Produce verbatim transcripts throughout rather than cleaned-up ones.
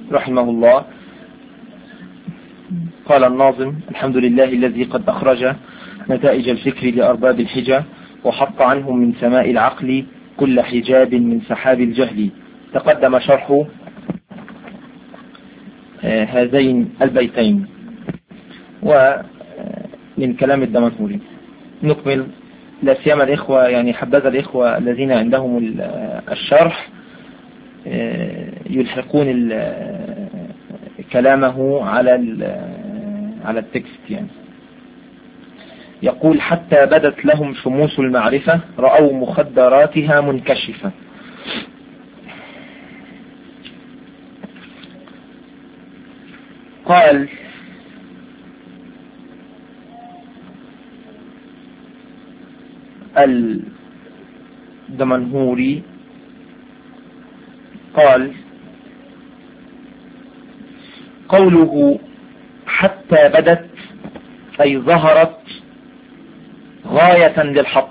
رحمه الله. قال الناظم: الحمد لله الذي قد أخرج نتائج الفكر لأرباب الحجة، وحط عنهم من سماء العقل كل حجاب من سحاب الجهل. تقدم شرح هذين البيتين ومن كلام الدمنهوري. نكمل، لا سيما الإخوة، يعني حبذا الإخوة الذين عندهم الشرح يلحقون كلامه على على التكست. يعني يقول: حتى بدت لهم شموس المعرفة رأوا مخدراتها منكشفة. قال: الدمنهوري قال: قوله حتى بدت أي ظهرت غاية للحط.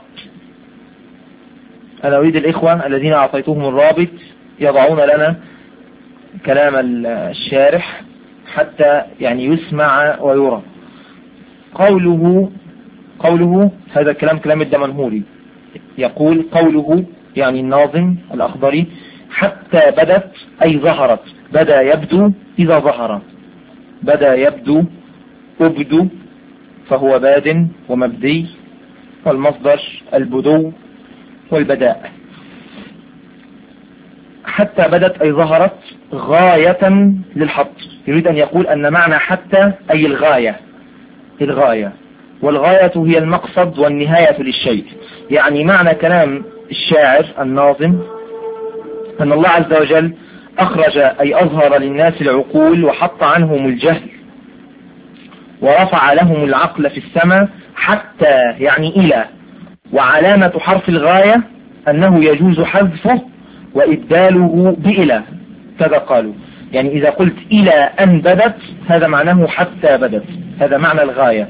أنا أريد الإخوة الذين أعطيتهم الرابط يضعون لنا كلام الشارح حتى يعني يسمع ويرى. قوله قوله هذا كلام كلام الدمنهوري. يقول: قوله يعني الناظم الأخضري: حتى بدت أي ظهرت. بدأ يبدو إذا ظهر، بدأ يبدو أبدو فهو باد ومبدي، والمصدر البدو والبداء. حتى بدت أي ظهرت غاية للحط. يريد أن يقول أن معنى حتى أي الغاية، الغاية، والغاية هي المقصد والنهاية للشيء. يعني معنى كلام الشاعر الناظم أن الله عز وجل أخرج أي أظهر للناس العقول وحط عنهم الجهل ورفع لهم العقل في السماء. حتى يعني إلى، وعلامة حرف الغاية أنه يجوز حذفه وإبداله بإلى، كذا قالوا. يعني إذا قلت إلى أن بدت هذا معناه حتى بدت، هذا معنى الغاية،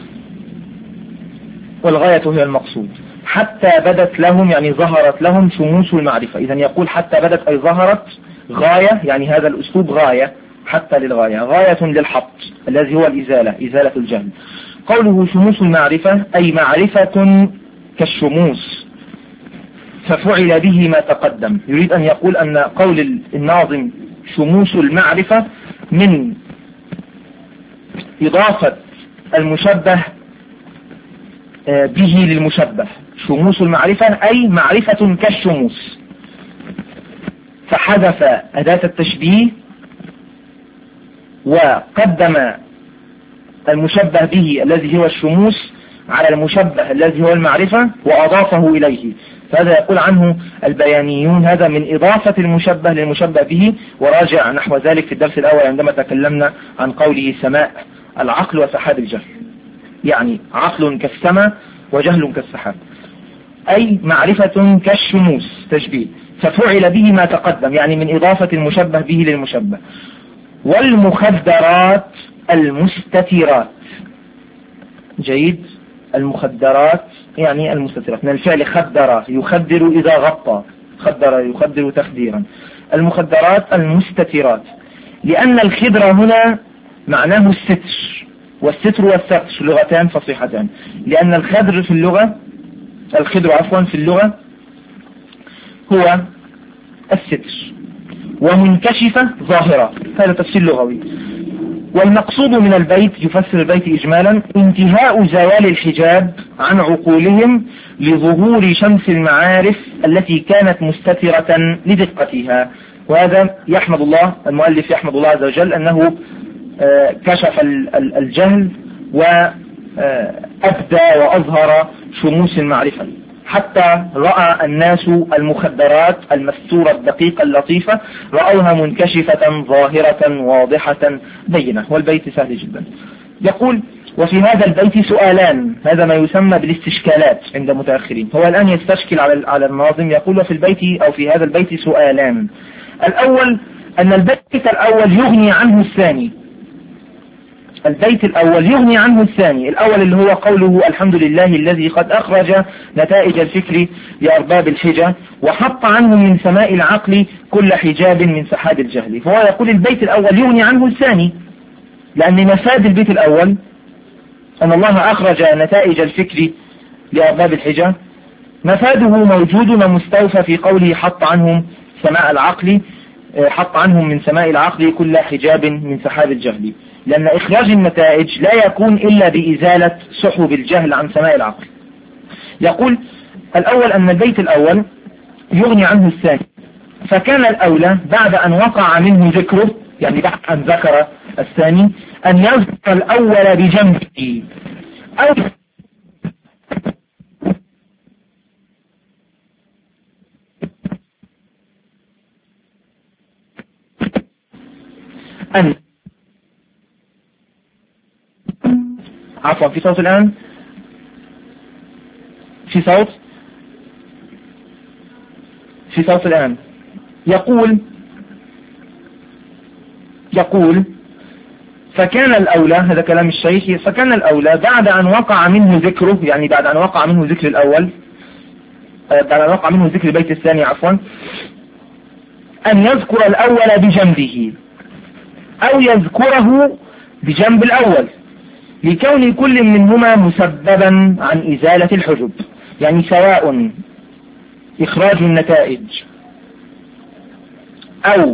والغاية هي المقصود. حتى بدت لهم يعني ظهرت لهم شموس المعرفة. إذن يقول حتى بدت أي ظهرت غاية، يعني هذا الأسلوب غاية، حتى للغاية، غاية للحط الذي هو الإزالة، إزالة الجهل. قوله شموس المعرفة أي معرفة كالشموس، ففعل به ما تقدم. يريد أن يقول أن قول الناظم شموس المعرفة من إضافة المشبه به للمشبه. شموس المعرفة أي معرفة كالشموس، فحذف أداة التشبيه وقدم المشبه به الذي هو الشموس على المشبه الذي هو المعرفة وأضافه إليه. فهذا يقول عنه البيانيون هذا من إضافة المشبه للمشبه به، وراجع نحو ذلك في الدرس الأول عندما تكلمنا عن قوله سماء العقل وسحاب الجهل. يعني عقل كالسماء وجهل كالسحاب، أي معرفة كالشموس تشبيه، ففعل به ما تقدم، يعني من إضافة المشبه به للمشبه. والمخدرات المستترات. جيد، المخدرات يعني المستترات، من الفعل خدر يخدر إذا غطى، خدر يخدر تخديرا. المخدرات المستترات، لأن الخدر هنا معناه الستر، والستر والستر لغتان فصيحتان. لأن الخدر في اللغة الخدر عفوا في اللغة هو الستر، ومنكشفة ظاهرة، هذا تفسير لغوي. والمقصود من البيت، يفسر البيت إجمالا، انتهاء زوال الحجاب عن عقولهم لظهور شمس المعارف التي كانت مستترة لدقتها. وهذا يحمد الله، المؤلف يحمد الله عز وجل أنه كشف الجهل وأبدى وأظهر شموس المعرفة، حتى رأى الناس المخدرات المستورة الدقيقة اللطيفة رأوها منكشفة ظاهرة واضحة بينة. والبيت سهل جدا. يقول: وفي هذا البيت سؤالان، هذا ما يسمى بالاستشكالات عند متأخرين. هو الآن يستشكل على على الناظم، يقول: وفي البيت أو في هذا البيت سؤالان. الأول أن البيت الأول يغني عنه الثاني، البيت الأول يغني عنه الثاني. الأول اللي هو قوله الحمد لله الذي قد أخرج نتائج الفكر لأرباب الحجة وحط عنهم من سماء العقل كل حجاب من سحاب الجهل. فهو يقول البيت الأول يغني عنه الثاني، لأن مفاد البيت الأول أن الله أخرج نتائج الفكر لأرباب الحجة، مفاده موجود ومستوفى في قوله حط عنهم سماء العقل، حط عنهم من سماء العقل كل حجاب من سحاب الجهل، لأن إخراج النتائج لا يكون إلا بإزالة سحب الجهل عن سماء العقل. يقول الأول أن البيت الأول يغني عنه الثاني، فكان الأولى بعد أن وقع منه ذكره، يعني بعد أن ذكر الثاني، أن يذكر الأول بجنبه أو أن عفوا في صوت الآن، في صوت في صوت الآن يقول يقول فكان الأولى، هذا كلام الشيخ، فكان الأولى بعد أن وقع منه ذكره، يعني بعد أن وقع منه ذكر الأول، بعد أن وقع منه ذكر البيت الثاني عفوا، أن يذكر الأول بجنبه أو يذكره بجنب الأول، لكون كل منهما مسببا عن إزالة الحجب، يعني سواء إخراج النتائج أو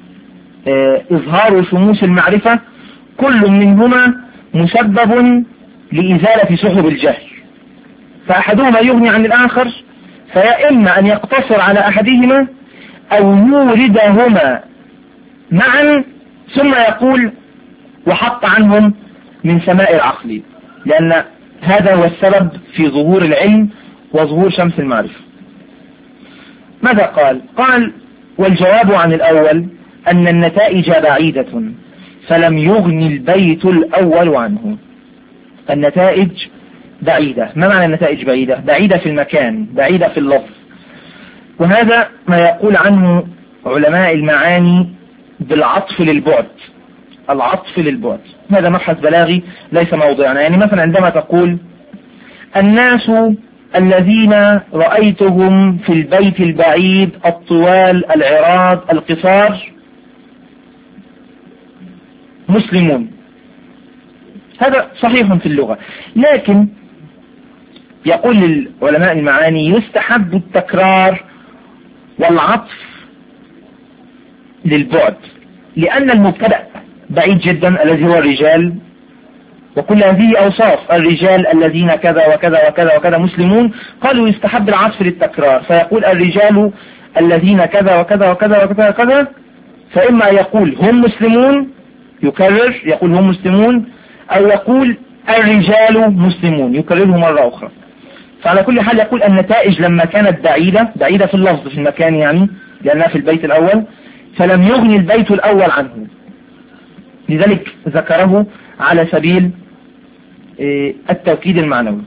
إظهار شموس المعرفة، كل منهما مسبب لإزالة سحب الجهل، فأحدهما يغني عن الآخر، فيا إما أن يقتصر على أحدهما أو يوردهما معا ثم يقول وحط عنهم من سماء العقل، لأن هذا هو السبب في ظهور العلم وظهور شمس المعرفة. ماذا قال؟ قال والجواب عن الأول أن النتائج بعيدة فلم يغني البيت الأول عنه. النتائج بعيدة. ما معنى النتائج بعيدة؟ بعيدة في المكان، بعيدة في اللفظ، وهذا ما يقول عنه علماء المعاني بالعطف للبعد. العطف للبعد هذا مبحث بلاغي ليس موضوعنا. يعني مثلا عندما تقول الناس الذين رأيتهم في البيت البعيد الطوال العراض القصار مسلمون، هذا صحيح في اللغة، لكن يقول للعلماء المعاني يستحب التكرار والعطف للبعد، لأن المبتدأ بعيد جدا الذي هو الرجال، وكل هذه أوصاف الرجال الذين كذا وكذا وكذا وكذا مسلمون، قالوا يستحب العطف للتكرار، فيقول الرجال الذين كذا وكذا وكذا وكذا وكذا، فإما يقول هم مسلمون يكرر يقول هم مسلمون، أو يقول الرجال مسلمون يكرره مرة أخرى. فعلى كل حال يقول النتائج لما كانت بعيدة بعيدة في اللفظ في المكان، يعني لأنها في البيت الأول، فلم يغني البيت الأول عنه، لذلك ذكره على سبيل التوكيد المعنوي.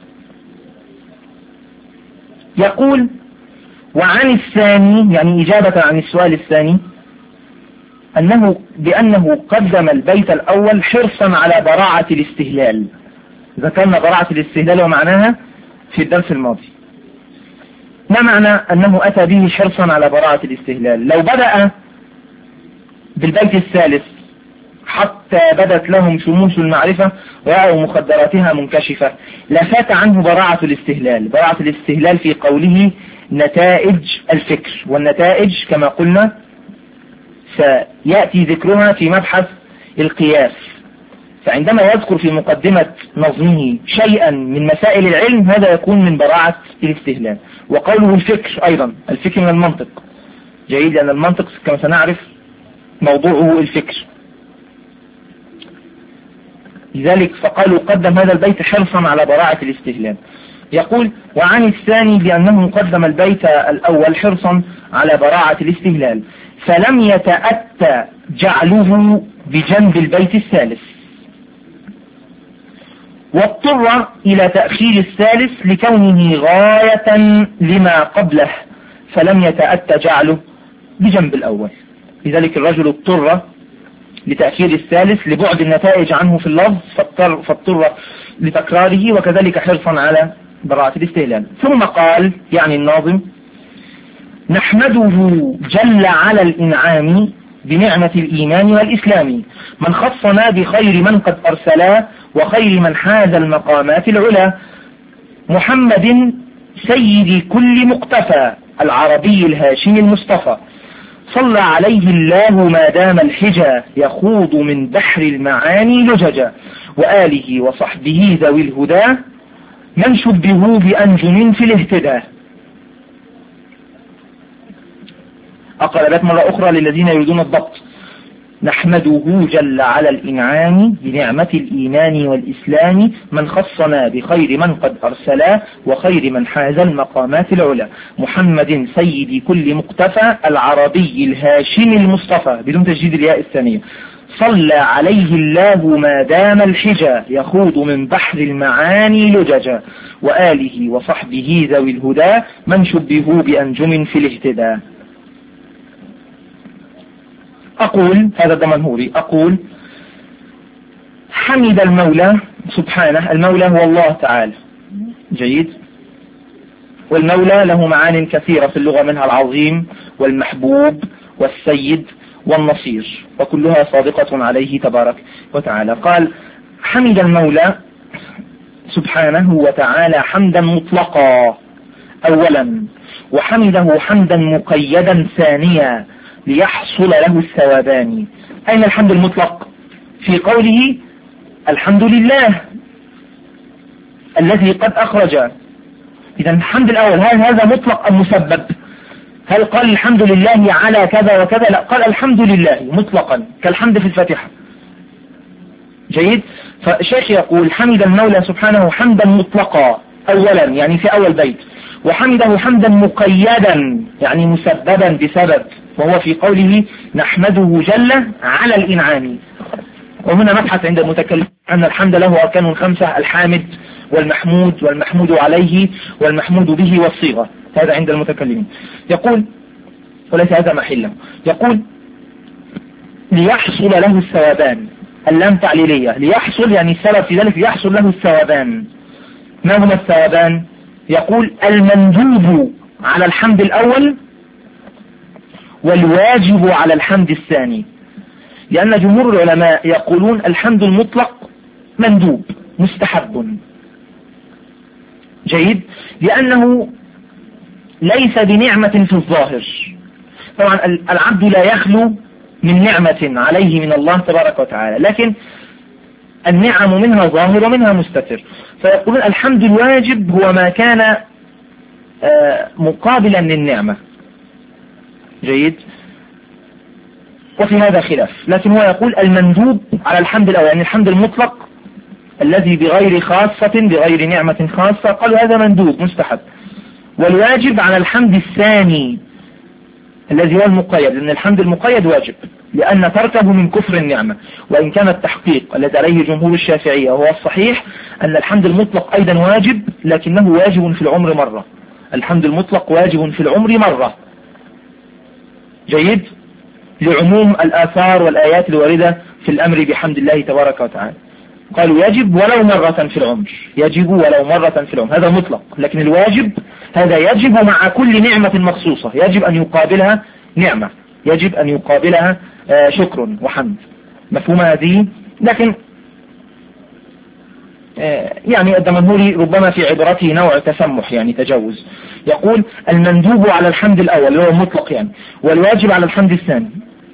يقول وعن الثاني، يعني إجابة عن السؤال الثاني، أنه بأنه قدم البيت الأول حرصا على براعة الاستهلال. ذكرنا براعة الاستهلال ومعناها في الدرس الماضي. ما معنى أنه أتى به حرصا على براعة الاستهلال؟ لو بدأ بالبيت الثالث حتى بدت لهم شموس المعرفة ورأوا مخدراتها منكشفة لفات عنه براعة الاستهلال. براعة الاستهلال في قوله نتائج الفكر، والنتائج كما قلنا سيأتي ذكرها في مبحث القياس، فعندما يذكر في مقدمة نظمه شيئا من مسائل العلم هذا يكون من براعة الاستهلال. وقوله الفكر أيضا، الفكر من المنطق، جيد، لأن المنطق كما سنعرف موضوعه الفكر، لذلك فقالوا قدم هذا البيت حرصا على براعة الاستهلال. يقول وعن الثاني بأنه قدم البيت الأول حرصا على براعة الاستهلال فلم يتأتى جعله بجنب البيت الثالث، واضطر إلى تأخير الثالث لكونه غاية لما قبله فلم يتأتى جعله بجنب الأول. لذلك الرجل اضطر لتأخير الثالث لبعد النتائج عنه في اللفظ فاضطر, فاضطر لتكراره، وكذلك حرصا على براءة الاستهلال. ثم قال يعني الناظم: نحمده جل على الإنعام بنعمة الإيمان والإسلام، من خصنا بخير من قد أرسلا وخير من حاز المقامات العلا، محمد سيد كل مقتفى العربي الهاشمي المصطفى، صلى عليه الله ما دام الحجى يخوض من بحر المعاني لججا، وآله وصحبه ذوي الهدى من شبهوا بأنجم في الاهتداء. أقرأ لك مرة أخرى للذين يريدون الضبط: نحمده جل على الإنعام بنعمة الإيمان والإسلام، من خصنا بخير من قد أرسلا وخير من حاز المقامات العلا، محمد سيد كل مقتفى العربي الهاشمي المصطفى بدون تجديد الياء الثانية، صلى عليه الله ما دام الحجى يخوض من بحر المعاني لججا، وآله وصحبه ذوي الهدى من شبهوا بأنجم في الاهتداء. أقول هذا الدمنهوري أقول: حمد المولى سبحانه، المولى هو الله تعالى، جيد، والمولى له معان كثيرة في اللغة، منها العظيم والمحبوب والسيد والنصير، وكلها صادقة عليه تبارك وتعالى. قال: حمد المولى سبحانه وتعالى حمدا مطلقا أولا، وحمده حمدا مقيدا ثانيا ليحصل له الثوابان. أين الحمد المطلق؟ في قوله الحمد لله الذي قد أخرج. إذا الحمد الأول هل هذا مطلق أم مسبب؟ هل قال الحمد لله على كذا وكذا؟ لا، قال الحمد لله مطلقا كالحمد في الفاتحة، جيد. فالشيخ يقول: حمد المولى سبحانه حمدا مطلقا أولا يعني في أول بيت، وحمده حمدا مقيدا يعني مسببا بسبب، وهو في قوله نحمده جل على الإنعام. وهنا مبحث عند المتكلم أن الحمد له أركان خمسة: الحامد والمحمود والمحمود عليه والمحمود به والصيغة، هذا عند المتكلمين. يقول وليس هذا محله، يقول ليحصل له الثوابان، اللام تعليلية، ليحصل يعني السبب في ذلك ليحصل له الثوابان. ما هما الثوابان؟ يقول المندوب على الحمد الأول والواجب على الحمد الثاني، لأن جمهور العلماء يقولون الحمد المطلق مندوب مستحب، جيد، لأنه ليس بنعمة في الظاهر. طبعا العبد لا يخلو من نعمة عليه من الله تبارك وتعالى، لكن النعم منها ظاهر ومنها مستتر، فيقولون الحمد الواجب هو ما كان مقابلا للنعمة، جيد، وفي هذا خلاف، لكن هو يقول المندوب على الحمد الأول يعني الحمد المطلق الذي بغير خاصة بغير نعمة خاصة، قالوا هذا مندوب مستحب، والواجب على الحمد الثاني الذي هو المقيد، لأن الحمد المقيد واجب لأن تركه من كفر النعمة، وإن كان التحقيق الذي عليه جمهور الشافعية وهو الصحيح أن الحمد المطلق أيضا واجب، لكنه واجب في العمر مرة، الحمد المطلق واجب في العمر مرة، جيد، لعموم الآثار والآيات الواردة في الأمر بحمد الله تبارك وتعالى. قالوا يجب ولو مرة في العمر، يجب ولو مرة في العمر، هذا مطلق، لكن الواجب هذا يجب مع كل نعمة مخصوصة، يجب أن يقابلها نعمة، يجب أن يقابلها شكر وحمد، مفهوم هذه؟ لكن يعني الدمنهوري ربما في عبارته نوع تسمح يعني تجاوز، يقول المندوب على الحمد الأول اللي هو مطلق يعني، والواجب على الحمد الثاني،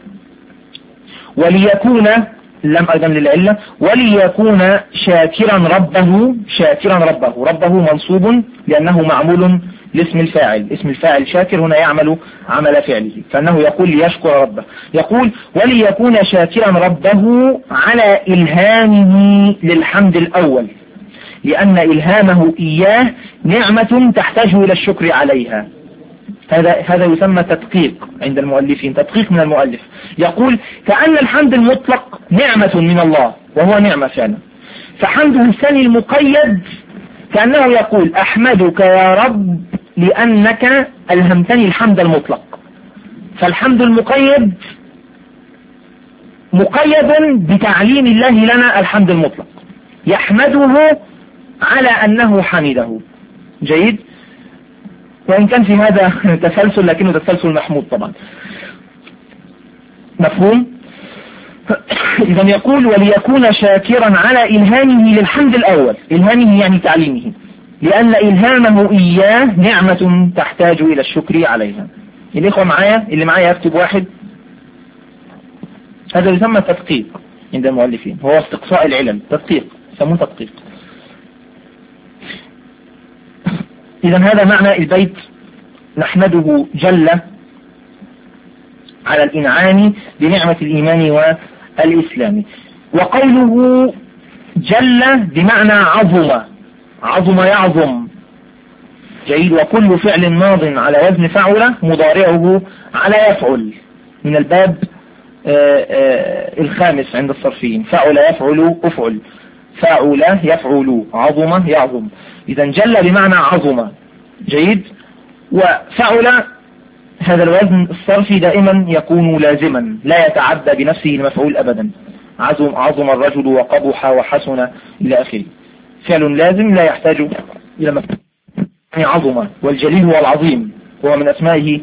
وليكون لم أيضا للعلة، وليكون شاكرا ربه، شاكرا ربه، ربه منصوب لأنه معمول لاسم الفاعل، اسم الفاعل شاكر هنا يعمل عمل فعله، فأنه يقول ليشكر ربه، يقول وليكون شاكرا ربه على إلهامه للحمد الأول، لأن إلهامه إياه نعمة تحتاج إلى الشكر عليها، هذا هذا يسمى تدقيق عند المؤلفين، تدقيق من المؤلف، يقول كأن الحمد المطلق نعمة من الله وهو نعمة فعلا، فحمده الثاني المقيد كأنه يقول أحمدك يا رب لأنك ألهمتني الحمد المطلق، فالحمد المقيد مقيد بتعليم الله لنا الحمد المطلق، يحمده على أنه حمده. جيد، وإن كان في هذا تسلسل لكنه تسلسل محمود طبعا. مفهوم؟ إذا يقول وليكون شاكرا على إلهامه للحمد الأول، إلهامه يعني تعليمه، لأن إلهامه إياه نعمة تحتاج إلى الشكر عليها. الإخوة معايا، اللي معايا يكتب واحد. هذا يسمى تدقيق عند المؤلفين، هو استقصاء العلل، تدقيق، يسموه تدقيق. إذا هذا معنى البيت، نحمده جل على الإنعام بنعمة الإيمان والإسلام. وقوله جل بمعنى عظم، عظم يعظم. جيد، وكل فعل ماض على وزن فعل مضارعه على يفعل، من الباب آآ آآ الخامس عند الصرفيين، فعل يفعل أفعل، فعل يفعل، عظم يعظم. إذا جل بمعنى عظم. جيد، وفعل هذا الوزن الصرفي دائما يكون لازما، لا يتعدى بنفسه المفعول أبدا. عظم, عظم الرجل وقبح وحسن إلى آخره، فعل لازم لا يحتاج إلى مفعول. يعني عظم، والجليل هو العظيم، وهو من أسمائه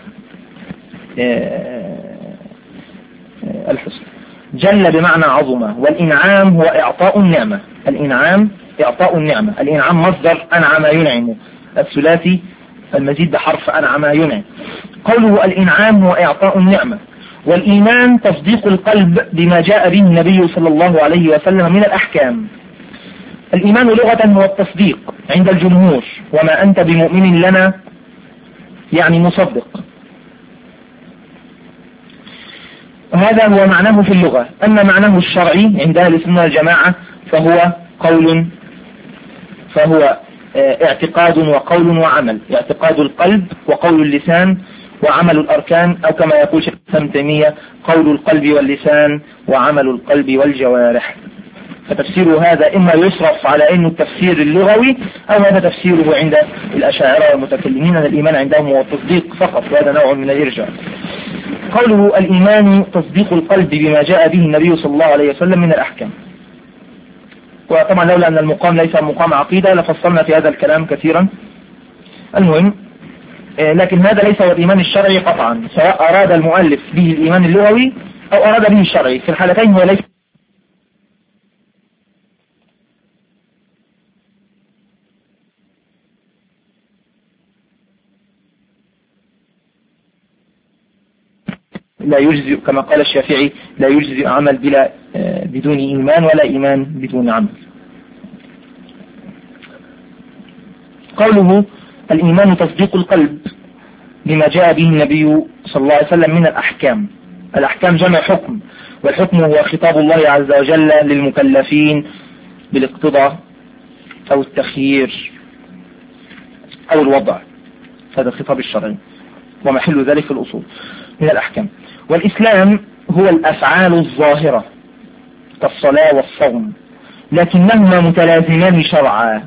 الحسن. جل بمعنى عظم. والإنعام هو إعطاء النعمة، الإنعام إعطاء النعمة. الإنعام مصدر أنعم ينعم، الثلاثي المزيد بحرف أنعم ينعم. قوله الإنعام هو إعطاء النعمة. والإيمان تصديق القلب بما جاء به النبي صلى الله عليه وسلم من الأحكام. الإيمان لغة هو التصديق عند الجمهور، وما أنت بمؤمن لنا يعني مصدق. هذا هو معناه في اللغة. أما معناه الشرعي عند أهل السنة والجماعة فهو قول، فهو اعتقاد وقول وعمل. اعتقاد القلب وقول اللسان وعمل الأركان، أو كما يقول شيخ ابن تيمية قول القلب واللسان وعمل القلب والجوارح. فتفسير هذا إما يصرف على أنه التفسير اللغوي، أو هذا تفسيره عند الأشاعرة والمتكلمين أن الإيمان عندهم هو التصديق فقط، وهذا نوع من الإرجاء. قوله الإيمان تصديق القلب بما جاء به النبي صلى الله عليه وسلم من الأحكام. وطبعا لولا أن المقام ليس مقام عقيدة لفصلنا في هذا الكلام كثيرا. المهم، لكن هذا ليس هو الإيمان الشرعي قطعا، سواء أراد المؤلف به الإيمان اللغوي أو أراد به الشرعي، في الحالتين هو ليس لا يجزئ، كما قال الشافعي لا يجزئ عمل بلا بدون إيمان، ولا إيمان بدون عمل. قوله الإيمان تصديق القلب بما جاء به النبي صلى الله عليه وسلم من الأحكام. الأحكام جمع حكم، والحكم هو خطاب الله عز وجل للمكلفين بالاقتضاء أو التخيير أو الوضع، هذا الخطاب الشرعي ومحل ذلك في الأصول من الأحكام. والإسلام هو الأفعال الظاهرة كالصلاة والصوم، لكنهما متلازمان شرعا.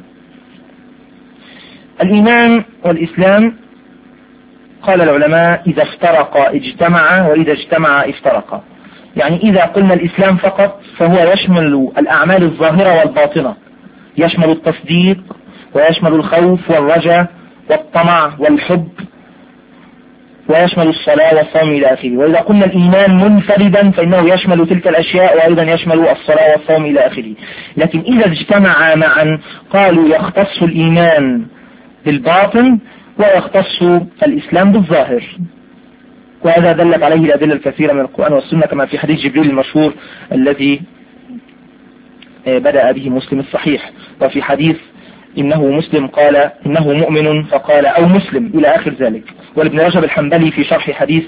الإيمان والإسلام قال العلماء إذا افترقا اجتمعا، وإذا اجتمعا افترقا. يعني إذا قلنا الإسلام فقط فهو يشمل الأعمال الظاهرة والباطنة، يشمل التصديق ويشمل الخوف والرجاء والطمع والحب، ويشمل الصلاة والصوم إلى آخره. وإذا قلنا الإيمان منفردا فإنه يشمل تلك الأشياء، وأيضا يشمل الصلاة والصوم إلى آخره. لكن إذا اجتمعا معا قالوا يختص الإيمان بالباطن ويختص الإسلام بالظاهر، وهذا دلت عليه الأدلة الكثيرة من القرآن والسنة، كما في حديث جبريل المشهور الذي بدأ به مسلم الصحيح. وفي حديث إنه مسلم قال إنه مؤمن فقال أو مسلم إلى آخر ذلك. والابن رجب الحنبلي في شرح حديث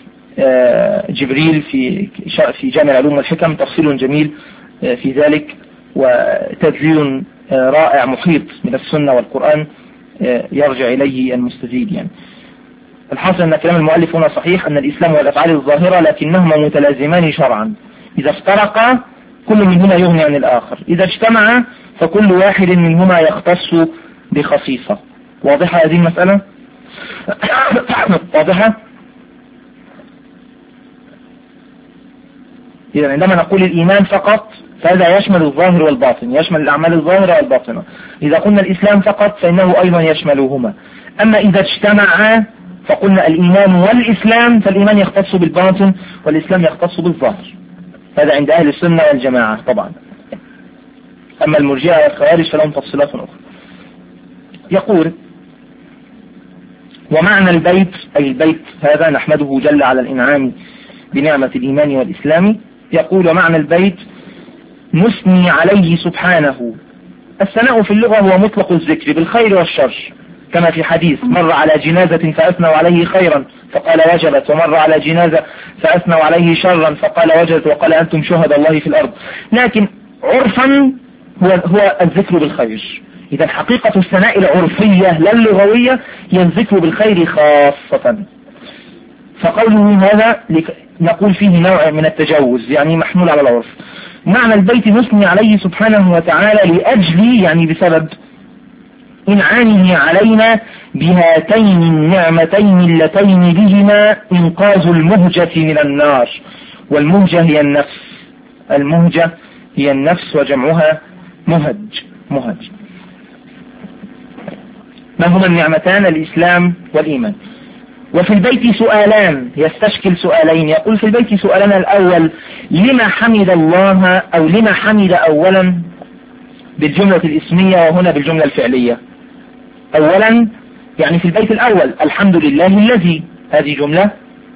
جبريل في في جامع العلوم والحكم تفصيل جميل في ذلك، وتدليل رائع محيط من السنة والقرآن يرجع إليه المستزيد. يعني الحاصل أن كلام المؤلف هنا صحيح، أن الإسلام والأفعال الظاهرة لكنهما متلازمان شرعا. إذا افترقا كل منهما يغني عن الآخر، إذا اجتمعا فكل واحد منهما يختص بخصيصة. واضحة هذه المسألة؟ واضحة؟ إذا عندما نقول الإيمان فقط فهذا يشمل الظاهر والباطن، يشمل الأعمال الظاهرة والباطنة. إذا قلنا الإسلام فقط فإنه أيضا يشملهما. أما إذا اجتمعا فقلنا الإيمان والإسلام، فالإيمان يختص بالباطن والإسلام يختص بالظاهر. هذا عند أهل السنة والجماعة طبعا. أما المرجئة والخوارج فلهم تفصيلات أخرى. يقول: ومعنى البيت، أي البيت هذا نحمده جل على الإنعام بنعمة الإيمان والإسلام. يقول: ومعنى البيت نثني عليه سبحانه. الثناء في اللغة هو مطلق الذكر بالخير والشر، كما في حديث: مر على جنازة فأثنوا عليه خيرا فقال وجبت، ومر على جنازة فأثنوا عليه شرا فقال وجبت، وقال أنتم شهد الله في الأرض. لكن عرفا هو, هو الذكر بالخير. إذا حقيقة الثناء العرفية لا اللغوية هي الذكر بالخير خاصة. فقوله هذا نقول فيه نوع من التجاوز، يعني محمول على العرف. معنى البيت نثني عليه سبحانه وتعالى لأجل، يعني بسبب إنعامه علينا بهاتين النعمتين اللتين بهما إنقاذ المهجة من النار. والمهجة هي النفس، المهجة هي النفس وجمعها مهج. مهج. ما هما النعمتان؟ الإسلام والإيمان. وفي البيت سؤالان يستشكل سؤالين. يقول في البيت سؤالنا: الأول لما حمد الله، أو لما حمد أولا بالجملة الاسمية وهنا بالجملة الفعلية. أولا يعني في البيت الأول الحمد لله الذي، هذه جملة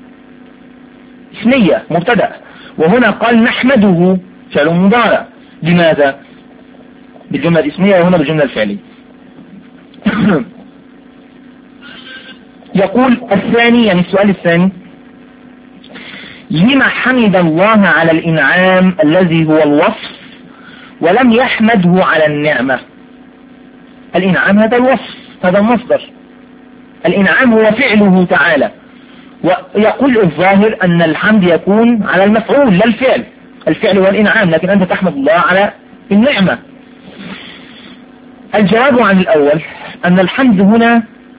اسمية مبتدأ، وهنا قال نحمده فعل مضارع. لماذا؟ بالجملة الاسمية وهنا بالجملة الفعلية. يقول الثاني، يعني السؤال الثاني: لما حمد الله على الإنعام الذي هو الوصف ولم يحمده على النعمة؟ الإنعام هذا الوصف، هذا المصدر. الإنعام هو فعله تعالى، ويقول الظاهر أن الحمد يكون على المفعول لا الفعل. الفعل هو الإنعام، لكن أنت تحمد الله على النعمة. الجواب عن الأول أن الحمد هنا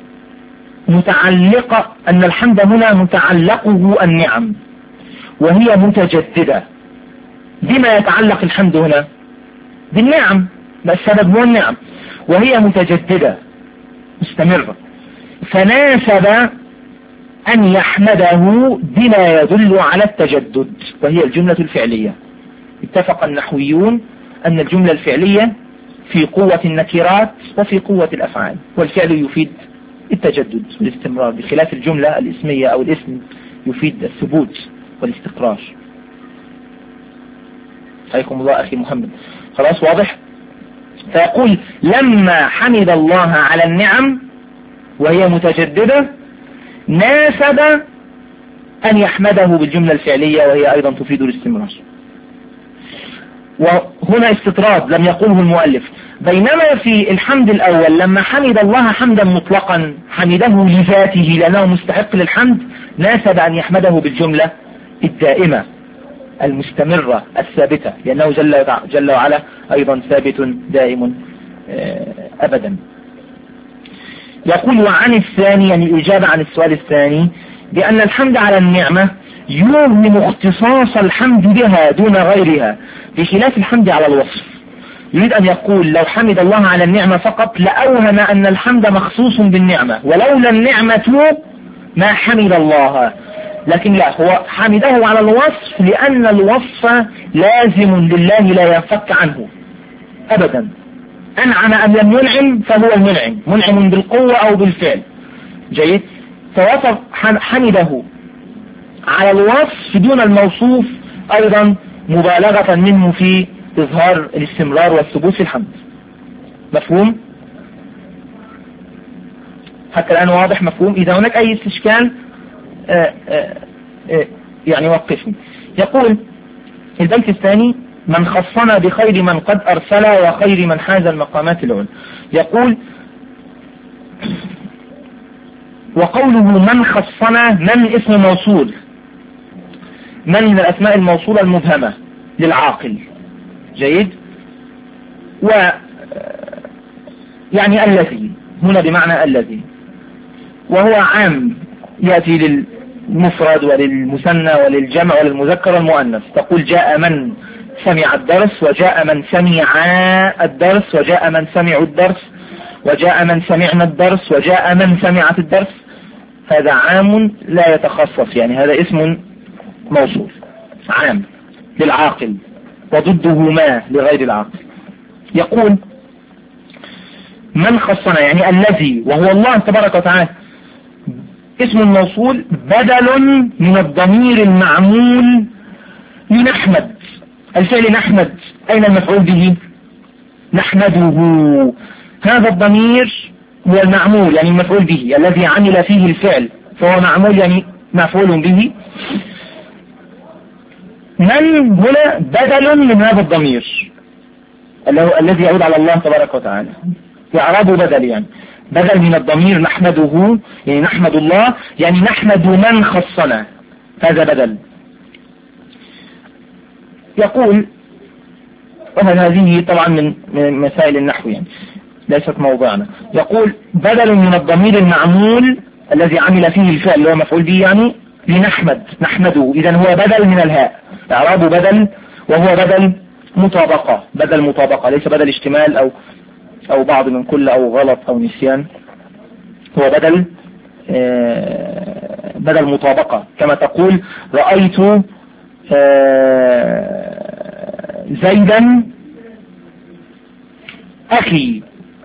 متعلقة أن الحمد هنا متعلقه النعم، وهي متجددة. بما يتعلق الحمد هنا؟ بالنعم، السبب هو النعم، وهي متجددة مستمرة، فناسب أن يحمده بما يدل على التجدد، وهي الجملة الفعلية. اتفق النحويون أن الجملة الفعلية في قوة النكرات وفي قوة الأفعال، والفعل يفيد التجدد والاستمرار، بخلاف الجملة الاسمية أو الاسم يفيد الثبوت والاستقرار. حياكم الله أخي محمد. خلاص واضح؟ فيقول لما حمد الله على النعم وهي متجددة ناسب أن يحمده بالجملة الفعلية وهي أيضا تفيد الاستمرار. وهنا استطراد لم يقوله المؤلف، بينما في الحمد الأول لما حمد الله حمدا مطلقا حمده لذاته لأنه مستحق للحمد، ناسب أن يحمده بالجملة الدائمة المستمرة الثابتة، لأنه جل, جل وعلا أيضا ثابت دائم أبدا. يقول وعن الثاني، يعني الإجابة عن السؤال الثاني، بأن الحمد على النعمة يوهم اختصاص الحمد بها دون غيرها، بخلاف الحمد على الوصف. يريد أن يقول لو حمد الله على النعمة فقط لأوهم أن الحمد مخصوص بالنعمة، ولولا النعمة ما حمد الله. لكن لا، هو حمده على الوصف لأن الوصف لازم لله لا ينفك عنه أبدا. أنعم أم لم ينعم فهو المنعم، منعم بالقوة أو بالفعل. جيد. فوصف حمده على الوصف دون الموصوف أيضا مبالغة منه في إظهار الاستمرار والثبوت في الحمد. مفهوم؟ حتى الآن واضح؟ مفهوم؟ إذا هناك أي استشكال آآ آآ يعني وقفني. يقول البيت الثاني من خصنا بخير من قد أرسل وخير من حاز المقامات العلى. يقول وقوله من خصنا، من اسم موصول، من من الأسماء الموصولة المبهمة للعاقل. جيد. و يعني الذي هنا بمعنى الذي، وهو عام يأتي للمفرد وللمثنى وللجمع وللمذكر والمؤنث. تقول جاء من سمع الدرس، وجاء من سمع الدرس، وجاء من سمعوا الدرس، وجاء من سمعنا الدرس، وجاء من سمعت الدرس. هذا عام لا يتخصص، يعني هذا اسم موصول عام للعاقل، وضده ما لغير العاقل. يقول من خصنا يعني الذي، وهو الله تبارك وتعالى. اسم الموصول بدل من الضمير المعمول لنحمد. الفعل نحمد أين المفعول به؟ نحمده. هذا الضمير هو المعمول يعني المفعول به الذي عمل فيه الفعل، فهو معمول يعني مفعول به. من هنا بدل من هذا الضمير الذي يعود على الله تبارك وتعالى، إعرابه بدل يعني بدل من الضمير نحمده، يعني نحمد الله يعني نحمد من خصنا، هذا بدل. يقول وهذه طبعا من مسائل النحو يعني ليست موضوعنا. يقول بدل من الضمير المعمول الذي عمل فيه الفعل اللي هو مفعول به يعني لنحمد نحمده، إذن هو بدل من الهاء، إعرابه بدل، وهو بدل مطابقة، بدل مطابقة ليس بدل اشتمال أو أو بعض من كل أو غلط أو نسيان، هو بدل بدل مطابقة. كما تقول رأيت زيدا أخي،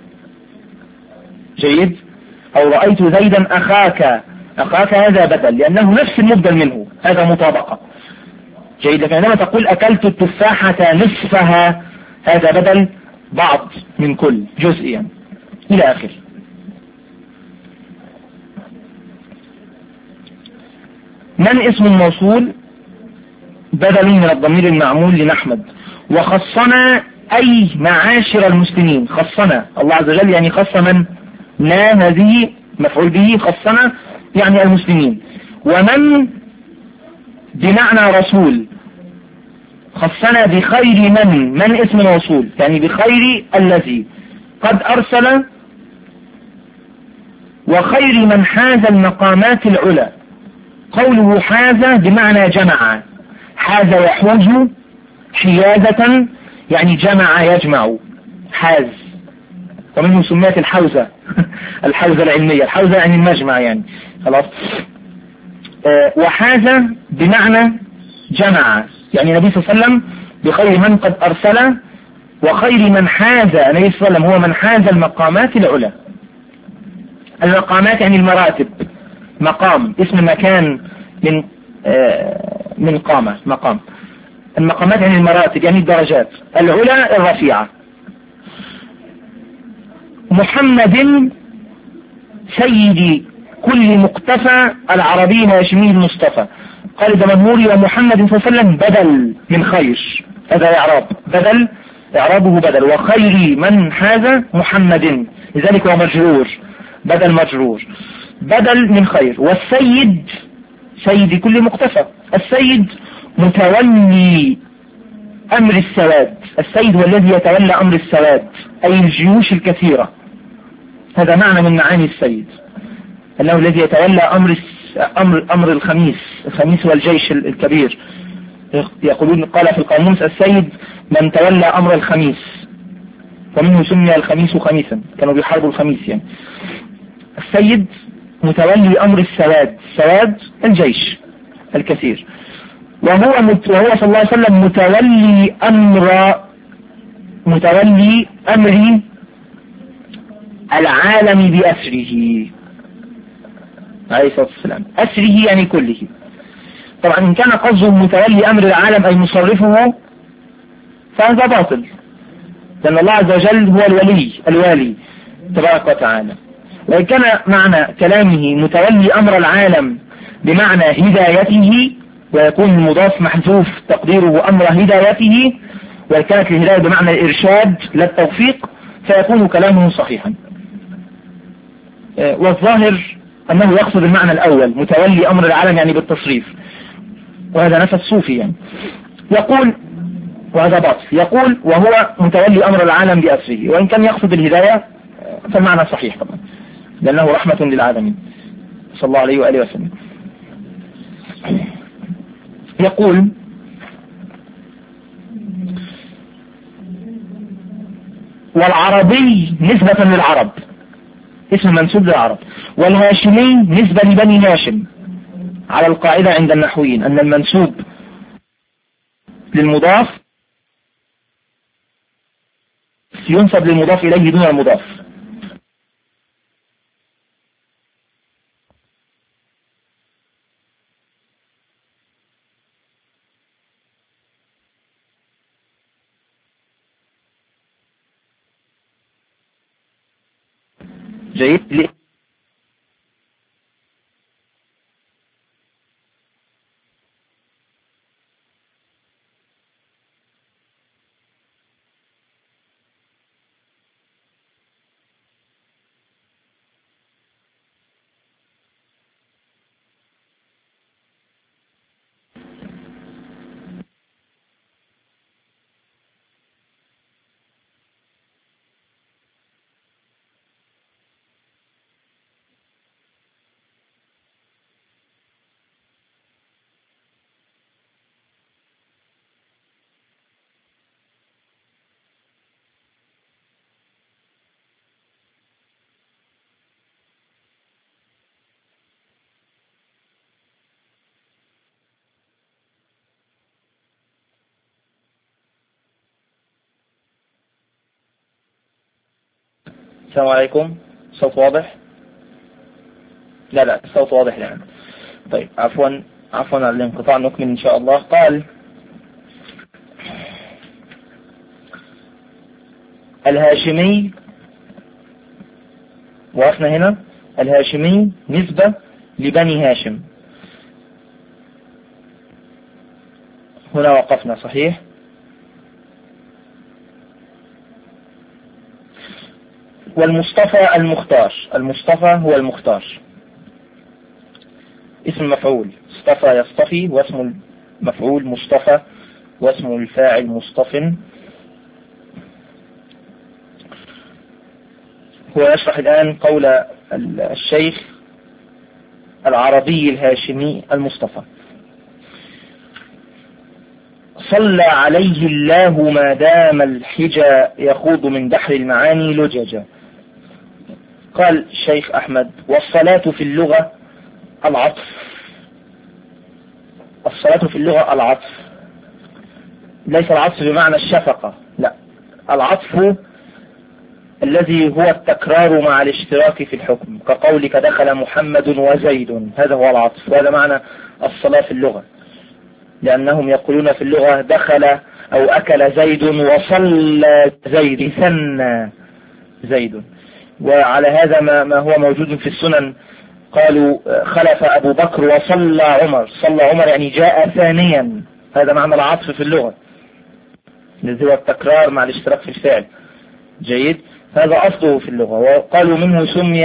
جيد، أو رأيت زيدا أخاك، أخاك هذا بدل لأنه نفس المبدل منه، هذا مطابقة، جيد. لكن عندما تقول أكلت التفاحة نصفها، هذا بدل بعض من كل جزء يعني إلى آخر. من اسم الموصول بدل من الضمير المعمول لنحمد. وخصنا أي معاشر المسلمين، خصنا الله عز وجل يعني خص من، لا هذه مفعول به، خصنا يعني المسلمين. ومن بمعنى رسول، خصنا بخير من، من اسم موصول يعني بخير الذي قد أرسل، وخير من حاز المقامات العلى. قوله حاز بمعنى جمع، حاز يحوز حيازة يعني جمع يجمع، حاز، ومنه سميت الحوزة الحوزة العلمية، الحوزة يعني المجمع يعني خلاص. أه وحاز بمعنى جمع، يعني النبي صلى الله عليه وسلم بخير من قد أرسل، وخير من حاز، النبي صلى الله عليه وسلم هو من حاز المقامات العلى. المقامات يعني المراتب، مقام اسم مكان من آه من قامة، مقام. المقامات يعني المراتب يعني الدرجات العلى الرفيعة. محمد سيد كل مقتفى العربي ما يشميه المصطفى. قال دمنهوري ومحمد صلى الله عليه وسلم بدل من خير، هذا إعراب بدل، إعرابه بدل. وخير من حاز محمد، لذلك هو مجرور، بدل مجرور، بدل من خير. والسيد سيد كل مقتفى، السيد متولي أمر السواد، السيد هو الذي يتولى أمر السواد أي الجيوش الكثيرة، هذا معنى من معاني السيد، أنه الذي يتولى أمر أمر أمر الخميس، الخميس والجيش الكبير. يقولون قال في القاموس السيد من تولى أمر الخميس، ومنه سمي الخميس خميسا، كانوا بيحاربوا الخميس يعني. السيد متولي أمر السواد، السواد الجيش الكثير. وهو مت... وهو صلى الله عليه وسلم متولي أمر متولي أمر العالم بأسره عليه الصلاة والسلام، أسره يعني كله. طبعا إن كان قصده متولي أمر العالم أي مصرفه فهذا باطل، لأن الله عز وجل هو الولي الوالي تبارك وتعالى. وإن كان معنى كلامه متولي أمر العالم بمعنى هدايته، ويكون المضاف محذوف تقديره أمر هدايته، وكانت الهداية بمعنى الإرشاد لا التوفيق، فيكون كلامه صحيحا. والظاهر أنه يقصد المعنى الأول متولي أمر العالم يعني بالتصريف، وهذا نفس صوفي يعني. يقول وهذا باطل، يقول وهو متولي أمر العالم بأسره، وإن كان يقصد الهداية فالمعنى صحيح طبعا، لأنه رحمة للعالمين صلى الله عليه وآله وسلم. يقول والعربي نسبة للعرب، اسم منسوب للعرب، والهاشمي نسبة لبني هاشم، على القاعدة عند النحويين أن المنسوب للمضاف ينسب للمضاف إليه دون المضاف. جيد. السلام عليكم. صوت واضح؟ لا لا الصوت واضح الآن. طيب عفوا عفوا على الانقطاع، نكمل إن شاء الله. قال الهاشمي، وقفنا هنا، الهاشمي نسبة لبني هاشم، هنا وقفنا صحيح. والمصطفى المختار، المصطفى هو المختار، اسم مفعول، اصطفى يصطفي، واسم المفعول مصطفى، واسم الفاعل مصطف. هو يشرح الآن قول الشيخ العربي الهاشمي المصطفى. صلى عليه الله ما دام الحجى يخوض من بحر المعاني لججا. قال الشيخ أحمد والصلاة في اللغة العطف، الصلاة في اللغة العطف، ليس العطف بمعنى الشفقة، لا، العطف الذي هو التكرار مع الاشتراك في الحكم، كقولك دخل محمد وزيد، هذا هو العطف، وهذا معنى الصلاة في اللغة، لأنهم يقولون في اللغة دخل أو أكل زيد وصلى زيد، ثنى زيد. وعلى هذا ما, ما هو موجود في السنن، قالوا خلف أبو بكر وصلى عمر، صلى عمر يعني جاء ثانيا، هذا معنى العطف في اللغة الذي هو التكرار مع الاشتراك في الفعل. جيد، هذا أصله في اللغة. وقالوا منه سمي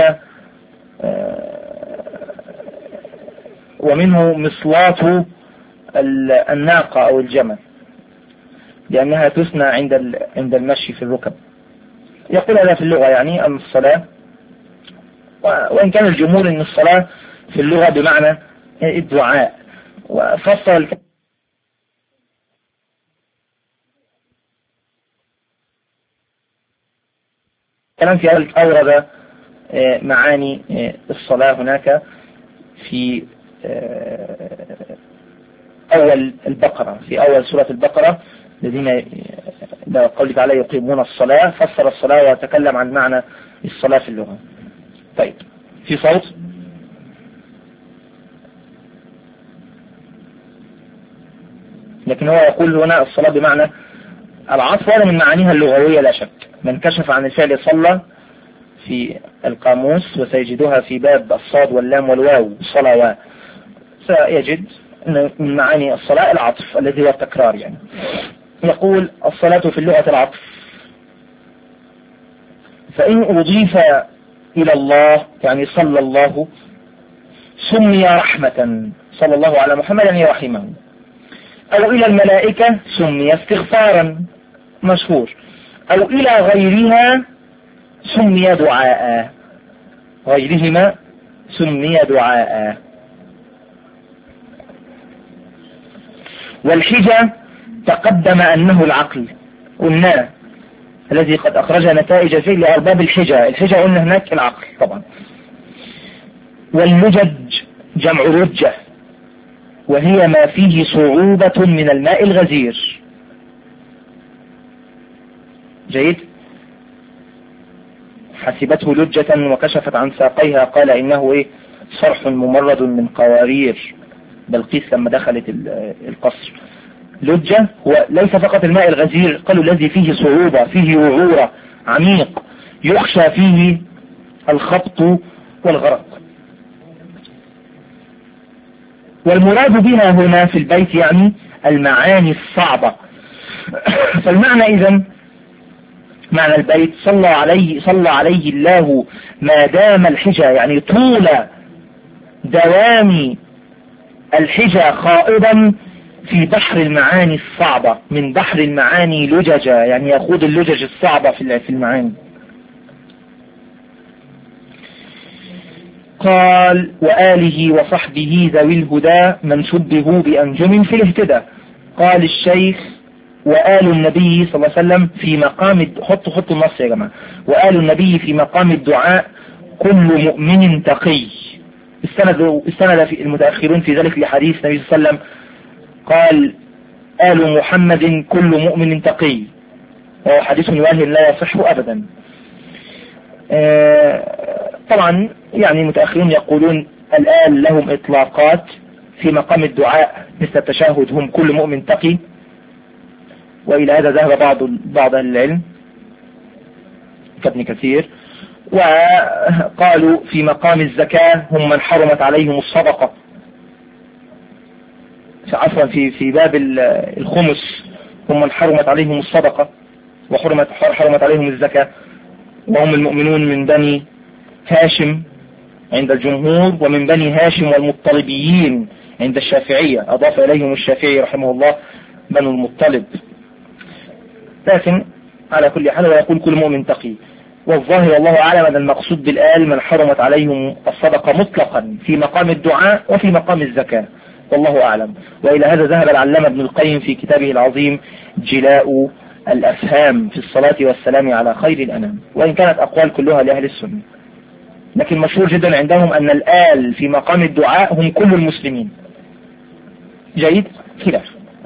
ومنه مصلاة الناقة أو الجمل، لأنها تثنى عند عند المشي في الركب. يقول هذا في اللغة يعني أن الصلاة، وإن كان الجمهور أن الصلاة في اللغة بمعنى الدعاء. وفصل الكلام في ذلك، أورد معاني الصلاة هناك في أول البقرة، في أول سورة البقرة، الذين قوله تعالى يقيمون الصلاة، فسر الصلاة وتكلم عن معنى الصلاة في اللغة. طيب في صوت؟ لكن هو يقول هنا الصلاة بمعنى العطف، هذا من معانيها اللغوية لا شك. من كشف عن الفعل صلى في القاموس، وسيجدها في باب الصاد واللام والواو، صلوا، سيجد من معاني الصلاة العطف الذي هو التكرار يعني. يقول الصلاة في اللغة العطف، فإن أضيف إلى الله يعني صلى الله سمي رحمة، صلى الله على محمد يعني رحمه، أو إلى الملائكة سمي استغفارا مشهور، أو إلى غيرها سمي دعاء، غيرهما سمي دعاء. والحجة تقدم أنه العقل، قلنا الذي قد أخرج نتائج فيه لأرباب الحجة. الحجة قلنا هناك العقل طبعا. واللجج جمع رجة، وهي ما فيه صعوبة من الماء الغزير. جيد. حسبته لجة وكشفت عن ساقيها قال إنه إيه صرح ممرد من قوارير بلقيس لما دخلت القصر. لجة هو ليس فقط الماء الغزير، قالوا الذي فيه صعوبة، فيه وعورة، عميق، يخشى فيه الخبط والغرق. والمراد بها هنا في البيت يعني المعاني الصعبة. فالمعنى إذن معنى البيت صلى عليه صلى عليه الله ما دام الحجة، يعني طول دوام الحجة خائضا في بحر المعاني الصعبة. من بحر المعاني لججة، يعني يخوض اللجج الصعبة في المعاني. قال وآله وصحبه ذوي الهدى من شبهوا بأنجم في الاهتداء. قال الشيخ وآل النبي صلى الله عليه وسلم في مقام، حطوا حطوا النص يا جماعة، وآل النبي في مقام الدعاء كل مؤمن تقي. استند استند في المتأخرون في ذلك لحديث النبي صلى الله عليه وسلم قال آل محمد كل مؤمن تقي، وهو حديث واهن لا يصح أبدا. آه طبعا يعني المتأخرون يقولون الآل لهم إطلاقات في مقام الدعاء مثل التشهد هم كل مؤمن تقي، وإلى هذا ذهب بعض بعض أهل العلم كابن كثير. وقالوا في مقام الزكاة هم من حرمت عليهم الصدقة، عفوا في في باب الخمس هم من حرمت عليهم الصدقة وحرمت حرمت عليهم الزكاة، وهم المؤمنون من بني هاشم عند الجمهور، ومن بني هاشم والمطلبيين عند الشافعية، أضاف إليهم الشافعي رحمه الله بنو المطلب. لكن على كل حال ويقول كل مؤمن تقي. والظاهر والله أعلم أن المقصود بالآل من حرمت عليهم الصدقة مطلقا في مقام الدعاء وفي مقام الزكاة، والله أعلم. وإلى هذا ذهب العلامة ابن القيم في كتابه العظيم جلاء الأفهام في الصلاة والسلام على خير الأنام، وإن كانت أقوال كلها لأهل السنة، لكن مشهور جدا عندهم أن الآل في مقام الدعاء هم كل المسلمين. جيد. خلاف.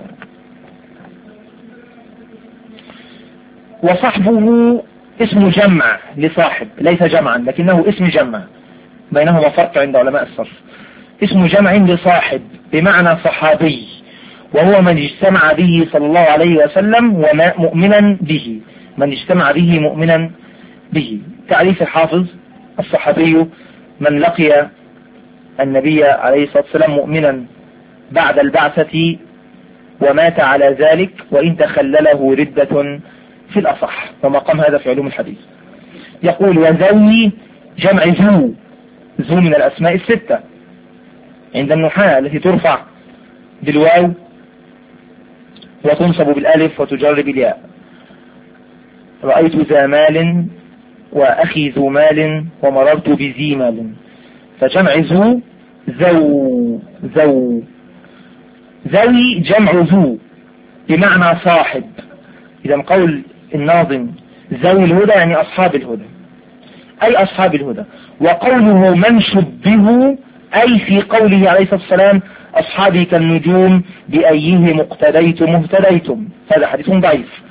وصحبه اسم جمع لصاحب، ليس جمعا لكنه اسم جمع، بينهما فرق عند علماء الصرف. اسم جمع لصاحب بمعنى صحابي، وهو من اجتمع به صلى الله عليه وسلم ومؤمنا به، من اجتمع به مؤمنا به. تعريف الحافظ الصحابي من لقي النبي عليه الصلاة والسلام مؤمنا بعد البعثة ومات على ذلك وإن تخلله ردة في الأصح، ومقام هذا في علوم الحديث. يقول وذوي جمع ذو، ذو من الأسماء الستة عند النحاة التي ترفع بالواو وتنصب بالالف وتجر بالياء. رأيت ذا مال وأخي ذو مال ومررت بذي مال، فجمع ذو ذو ذو ذوي جمع ذو بمعنى صاحب. إذا قول الناظم ذوي الهدى يعني أصحاب الهدى، أي أصحاب الهدى. وقوله من شبهوا أي في قوله عليه الصلاة والسلام أصحابي كالنجوم بأيهم اقتديتم اهتديتم، هذا حديث ضعيف.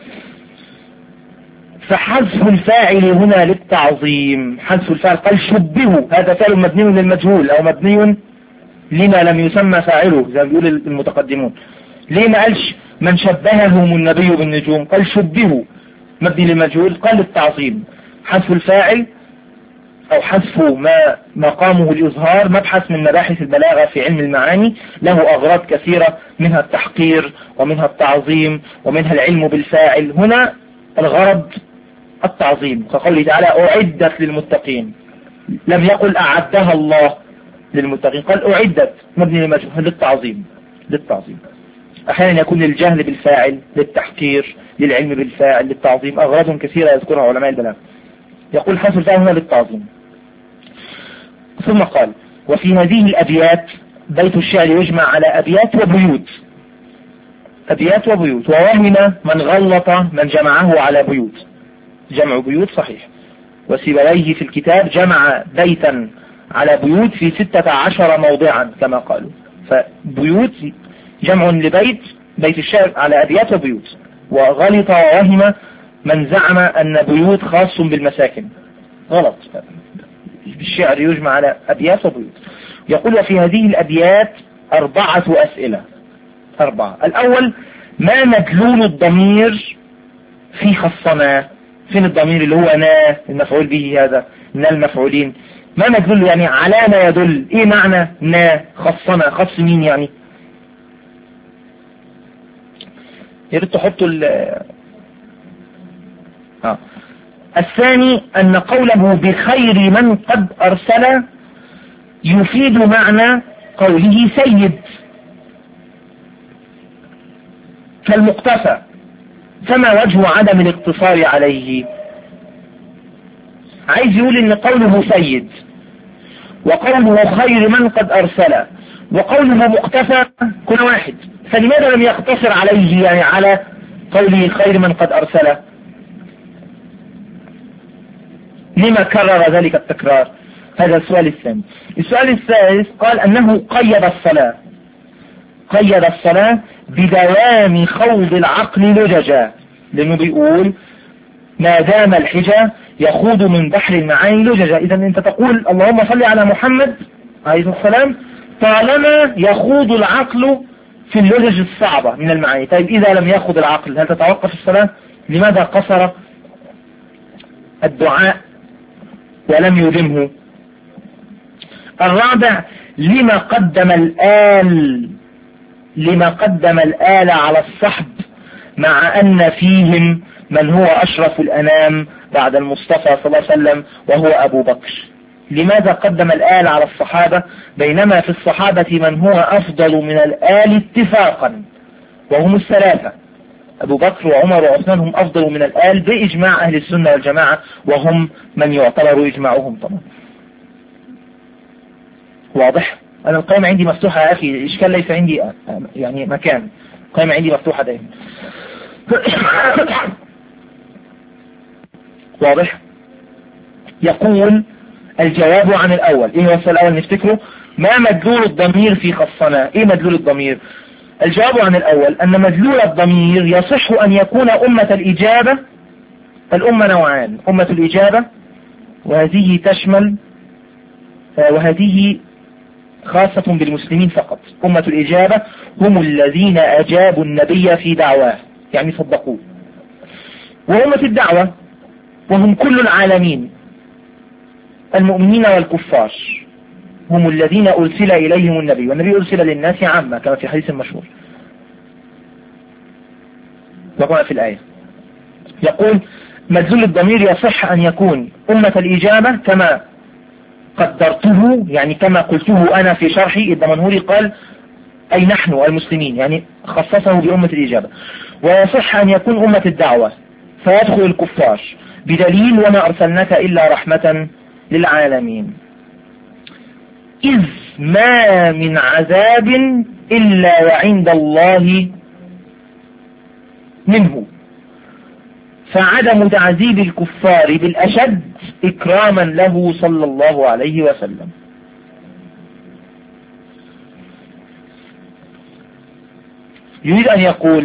فحذف الفاعل هنا للتعظيم، حذف الفاعل قال شبهوا، هذا فعل مبني للمجهول أو مبني لما لم يسمى فاعله زي ما بيقول المتقدمون. ليه ما قالش من شبههم النبي بالنجوم، قال شبهوا مبني للمجهول، قال للتعظيم. حذف الفاعل أو حذف ما مقامه الإظهار مبحث من مباحث البلاغة في علم المعاني، له أغراض كثيرة، منها التحقير ومنها التعظيم ومنها العلم بالفاعل. هنا الغرض التعظيم، كقوله تعالى أعدت للمتقين، لم يقل أعدها الله للمتقين، قال أعدت مبني للمجهول للتعظيم للتعظيم. أحيانا يكون الجهل بالفاعل للتحقير، للعلم بالفاعل، للتعظيم، أغراض كثيرة يذكرها علماء البلاغة. يقول حذف الفاعل هنا للتعظيم. ثم قال وفي هذه الأبيات بيت الشعر يجمع على أبيات وبيوت. أبيات وبيوت. ووهم من غلط من جمعه على بيوت، جمع بيوت صحيح. وسيبويه في الكتاب جمع بيتا على بيوت في ستة عشر موضعا كما قالوا. فبيوت جمع لبيت، بيت الشعر على أبيات وبيوت. وغلط ووهم من زعم أن بيوت خاص بالمساكن، غلط، بالشعر يجمع على أبيات وبيوت. يقول وفي هذه الأبيات أربعة أسئلة، أربعة. الأول: ما مدلول الضمير في خصنا؟ فين الضمير اللي هو نا المفعول به، هذا نا المفعولين، ما مدلول يعني على ما يدل؟ ايه معنى نا خصنا؟ خص مين يعني؟ يريد تحطوا ال آه. الثاني أن قوله بخير من قد أرسل يفيد معنى قوله سيد كالمقتفى، فما وجه عدم الاقتصار عليه؟ عايز يقول ان قوله سيد وقوله خير من قد أرسل وقوله مقتفى كل واحد، فلماذا لم يقتصر عليه يعني على قوله خير من قد أرسل؟ لما كرر ذلك التكرار؟ هذا السؤال الثاني. السؤال الثالث قال أنه قيد الصلاة، قيد الصلاة بدوام خوض العقل لججا، لأنه بيقول ما دام الحجة يخوض من بحر المعاني لججا. إذا أنت تقول اللهم صل على محمد عليه السلام طالما يخوض العقل في اللجج الصعبة من المعاني. طيب إذا لم يخوض العقل هل تتوقف الصلاة؟ لماذا قصر الدعاء ولم يدمه؟ الرابع: لما قدم الآل لما قدم الآل على الصحب مع أن فيهم من هو أشرف الأنام بعد المصطفى صلى الله عليه وسلم وهو أبو بكر؟ لماذا قدم الآل على الصحابة بينما في الصحابة من هو أفضل من الآل اتفاقا وهم الثلاثة؟ أبو بكر وعمر وعثمان هم أفضل من الآل بإجماع أهل السنة والجماعة، وهم من يعتبر إجماعهم طبعا. واضح؟ أنا القائمة عندي مفتوحة يا أخي، الإشكال ليس عندي يعني مكان، القائمة عندي مفتوحة دائما. واضح؟ يقول الجواب عن الأول. إيه هو السؤال الأول نفتكره؟ ما مدلول الضمير في خصنا؟ إيه مدلول الضمير؟ الجواب عن الأول أن مدلول الضمير يصح أن يكون أمة الإجابة. الأمة نوعان: أمة الإجابة وهذه تشمل وهذه خاصة بالمسلمين فقط. أمة الإجابة هم الذين أجابوا النبي في دعواه يعني صدقوه. وأمة الدعوة وهم كل العالمين المؤمنين والكفار، هم الذين أرسل إليهم النبي، والنبي أرسل للناس عامة كما في حديث مشهور وقال في الآية. يقول مدلول الضمير يصح أن يكون أمة الإجابة كما قدرته يعني كما قلته أنا في شرحي الدمنهوري، قال أي نحن المسلمين يعني خصصه بأمة الإجابة. ويصح أن يكون أمة الدعوة فيدخل الكفار بدليل وما أرسلناك إلا رحمة للعالمين، إذ ما من عذاب إلا وعند الله منه، فعدم تعذيب الكفار بالأشد إكراما له صلى الله عليه وسلم. يريد أن يقول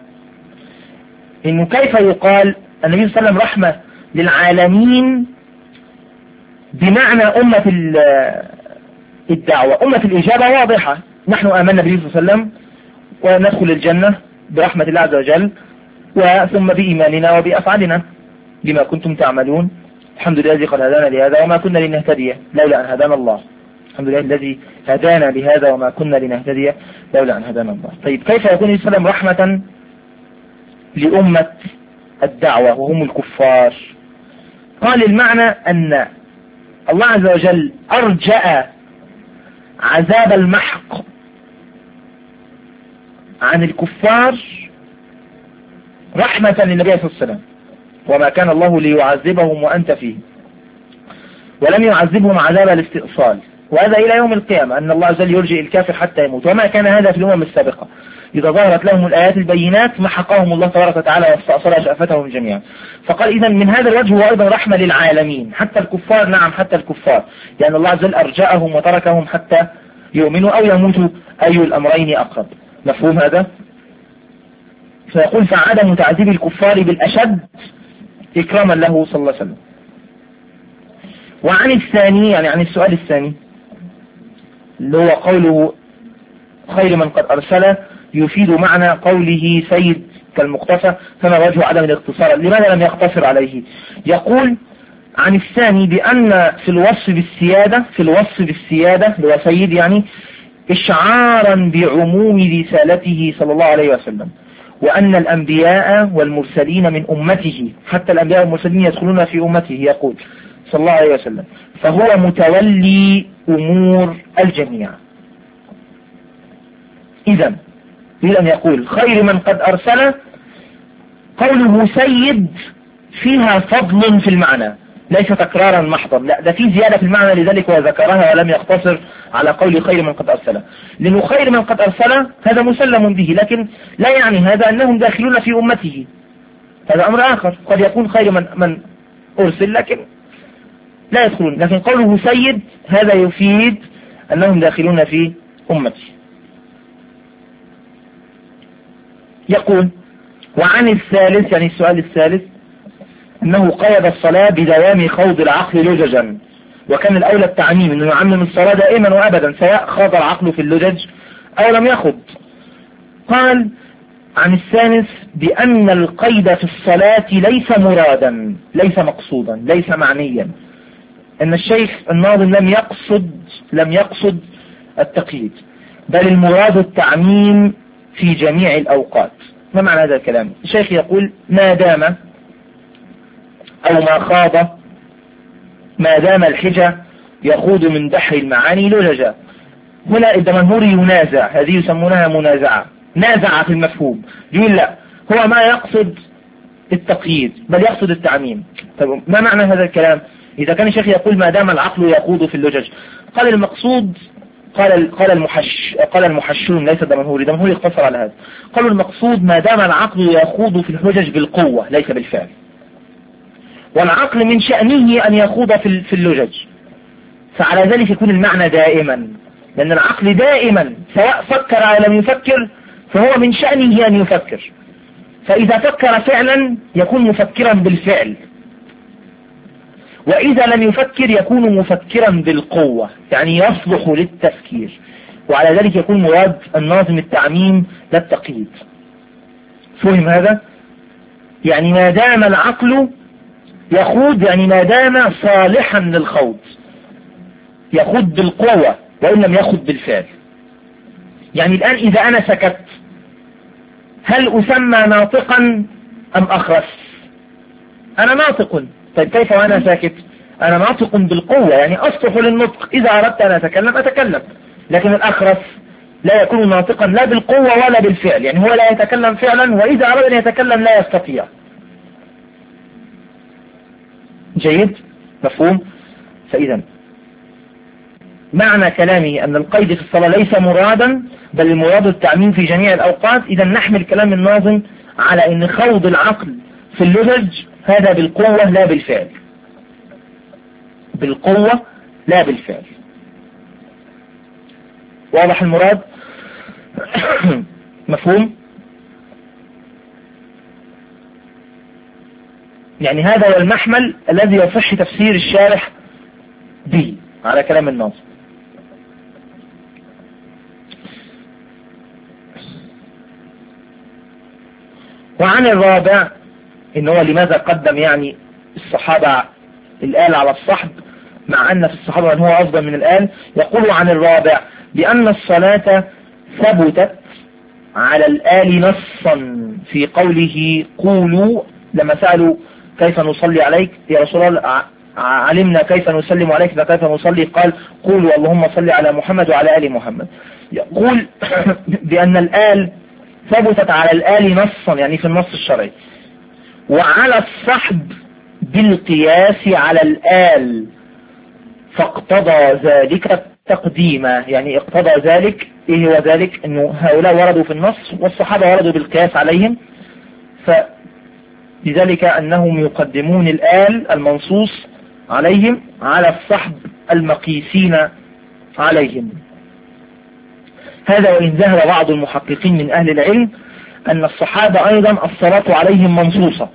إنه كيف يقال النبي صلى الله عليه وسلم رحمة للعالمين بمعنى أمة الدعوة. أمة الإجابة واضحة، نحن آمنا به صلى الله عليه وسلم وندخل الجنة برحمة الله عز وجل وثم بإيماننا وبأفعالنا بما كنتم تعملون. الحمد لله الذي قد هدانا لهذا وما كنا لنهتدي لولا أن هدانا الله. الحمد لله الذي هدانا لهذا وما كنا لنهتدي لولا أن هدانا الله. طيب كيف يكون النبي صلى الله عليه وسلم رحمة لأمة الدعوة وهم الكفار؟ قال المعنى أن الله عز وجل أرجأ عذاب المحق عن الكفار رحمة للنبي صلى الله عليه وسلم، وما كان الله ليعذبهم وأنت فيه، ولم يعذبهم عذاب الاستئصال وهذا إلى يوم القيامة، أن الله عز وجل يرجئ الكافر حتى يموت، وما كان هذا في الأمم السابقة. إذا ظهرت لهم الآيات البينات محقهم الله تبارك وتعالى واستأصل شأفتهم جميعا. فقال إذا من هذا الوجه هو أيضا رحمة للعالمين، حتى الكفار، نعم حتى الكفار، لأن يعني الله عز وجل أرجأهم وتركهم حتى يؤمنوا أو يموتوا، أي الأمرين أقرب. مفهوم هذا؟ فيقول فعدم تعذيب الكفار بالأشد إكراما له صلى الله عليه وسلم. وعن الثاني، يعني عن السؤال الثاني اللي هو قوله خير من قد أرسل، يفيد معنى قوله سيد كالمقتصى، فما وجه عدم الاقتصار؟ لماذا لم يقتصر عليه؟ يقول عن الثاني بأن في الوصف بالسيادة، في الوصف بالسيادة اللي هو سيد يعني إشعارا بعموم رسالته صلى الله عليه وسلم، وأن الأنبياء والمرسلين من أمته، حتى الأنبياء والمرسلين يدخلون في أمته، يقول صلى الله عليه وسلم، فهو متولي أمور الجميع. إذا يريد أن يقول خير من قد أرسل، قوله سيد فيها فضل في المعنى ليس تكرارا محضا، لا ده في زيادة في المعنى، لذلك وذكرها ولم يقتصر على قول خير من قد أرسل، لأنه خير من قد أرسل هذا مسلم به، لكن لا يعني هذا أنهم داخلون في أمته، هذا أمر آخر. قد يكون خير من, من أرسل لكن لا يدخلون، لكن قوله سيد هذا يفيد أنهم داخلون في أمته. يقول وعن الثالث، يعني السؤال الثالث، أنه قيد الصلاة بدوام خوض العقل لججا، وكان الأولى التعميم أنه يعمم الصلاة دائما وأبدا، سواء خاض العقل في اللجج أو لم يخض. قال عن الثالث بأن القيد في الصلاة ليس مرادا، ليس مقصودا، ليس معنيا، أن الشيخ الناظم لم يقصد لم يقصد التقييد، بل المراد التعميم في جميع الأوقات. ما معنى هذا الكلام؟ الشيخ يقول ما دام أو ما خاض، ما دام الحجة يخوض من بحر المعاني لججا. هنا الدمنهوري ينازع، هذه يسمونها منازعة، نازع في المفهوم، يقول لا هو ما يقصد التقييد بل يقصد التعميم. طيب ما معنى هذا الكلام؟ إذا كان الشيخ يقول ما دام العقل يخوض في اللجج، قال المقصود، قال قال المحش قال المحشون ليس الدمنهوري، الدمنهوري اقتصر على هذا، قالوا المقصود ما دام العقل يخوض في الحجج بالقوة ليس بالفعل، والعقل من شأنه أن يخوض في في اللجج، فعلى ذلك يكون المعنى دائما، لأن العقل دائما سواء فكر أو لم يفكر فهو من شأنه أن يفكر، فإذا فكر فعلا يكون مفكرا بالفعل، وإذا لم يفكر يكون مفكرا بالقوة، يعني يصلح للتفكير، وعلى ذلك يكون مراد الناظم التعميم لا التقييد. فهم هذا؟ يعني ما دام العقل يخوض، يعني ما دام صالحا للخوض، يخوض بالقوة وإن لم يخوض بالفعل. يعني الآن إذا أنا سكت هل أسمى ناطقا أم أخرس؟ أنا ناطق، طيب كيف وأنا ساكت؟ أنا ناطق بالقوة، يعني أصلح للنطق، إذا أردت أن أتكلم أتكلم، لكن الأخرس لا يكون ناطقا لا بالقوة ولا بالفعل، يعني هو لا يتكلم فعلا، وإذا أراد أن يتكلم لا يستطيع. جيد؟ مفهوم؟ فإذا معنى كلامي أن القيد في الصلاة ليس مرادا بل المراد التعميم في جميع الأوقات. إذا نحمل كلام الناظم على أن خوض العقل في اللجج هذا بالقوة لا بالفعل، بالقوة لا بالفعل. واضح المراد؟ مفهوم؟ يعني هذا هو المحمل الذي يصح تفسير الشارح به على كلام الناظم. وعن الرابع إن هو لماذا قدم يعني الصحابة الآل على الصحب مع أن في الصحابة من هو أفضل من الآل. يقول عن الرابع بأن الصلاة ثبتت على الآل نصا في قوله قولوا لما سألوا كيف نصلي عليك يا رسول الله، علمنا كيف نسلم عليك فكيف نصلي، قال قولوا اللهم صل على محمد وعلى آل محمد. يقول بأن الآل ثبتت على الآل نصا يعني في النص الشرعي، وعلى الصحب بالقياس على الآل، فاقتضى ذلك تقديما، يعني اقتضى ذلك. ايه هو ذلك؟ انه هؤلاء وردوا في النص والصحابة وردوا بالقياس عليهم، فلذلك انهم يقدمون الآل المنصوص عليهم على الصحب المقيسين عليهم. هذا وإن ذهب بعض المحققين من أهل العلم أن الصحابة أيضا الصلاة عليهم منصوصة،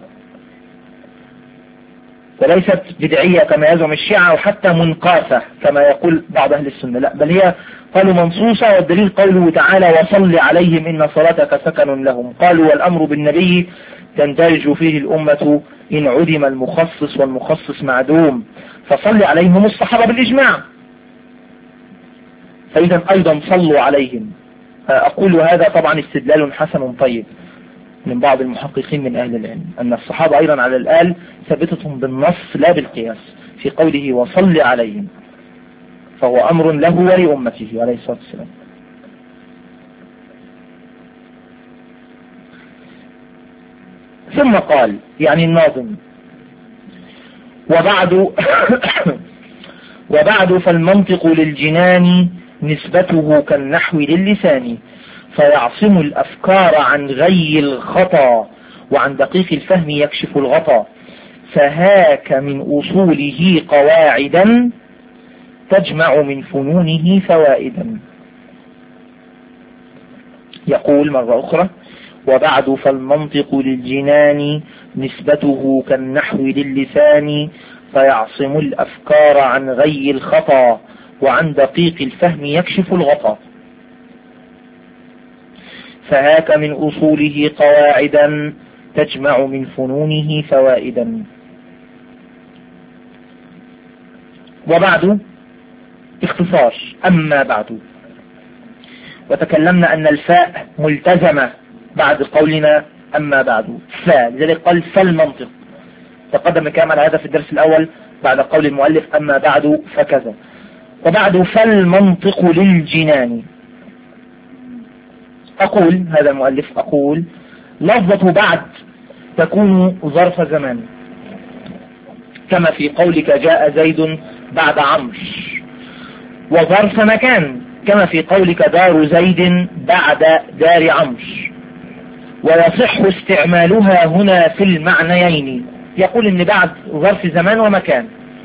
وليست بدعية كما يزعم الشيعة وحتى منقاسة كما يقول بعض أهل السنة، لا، بل هي قالوا منصوصة. والدليل قوله تعالى وصل عليهم إن صلاتك سكن لهم. قالوا والأمر بالنبي تندرج فيه الأمة إن عدم المخصص والمخصص معدوم، فصل عليهم الصحابة بالإجماع، فإذا أيضا صلوا عليهم. أقول هذا طبعا استدلال حسن طيب من بعض المحققين من أهل العلم أن الصحابة أيضا على الآل ثبتتهم بالنص لا بالقياس في قوله وصل عليهم، فهو أمر له ولأمته عليه الصلاة والسلام. ثم قال يعني الناظم وبعد وبعد فالمنطق للجنان نسبته كالنحو للسان، فيعصم الأفكار عن غي الخطا وعن دقيق الفهم يكشف الغطا، فهاك من أصوله قواعدا تجمع من فنونه فوائدا. يقول مرة أخرى وبعد فالمنطق للجنان نسبته كالنحو للسان، فيعصم الأفكار عن غي الخطا وعن دقيق الفهم يكشف الغطا، فهاك من أصوله قواعدا تجمع من فنونه فوائدا. وبعد اختصار أما بعد، وتكلمنا أن الفاء ملتزمة بعد قولنا أما بعد فاء، لذلك قال فالمنطق، تقدم كلام على هذا في الدرس الأول بعد قول المؤلف أما بعد فكذا. وبعد فالمنطق للجنان، أقول هذا المؤلف أقول لفظة بعد تكون ظرف زمان، كما في قولك جاء زيد بعد عمرو، وظرف مكان كما في قولك دار زيد بعد دار عمرو، ويصح استعمالها هنا في المعنيين. يقول ان بعد ظرف زمان ومكان،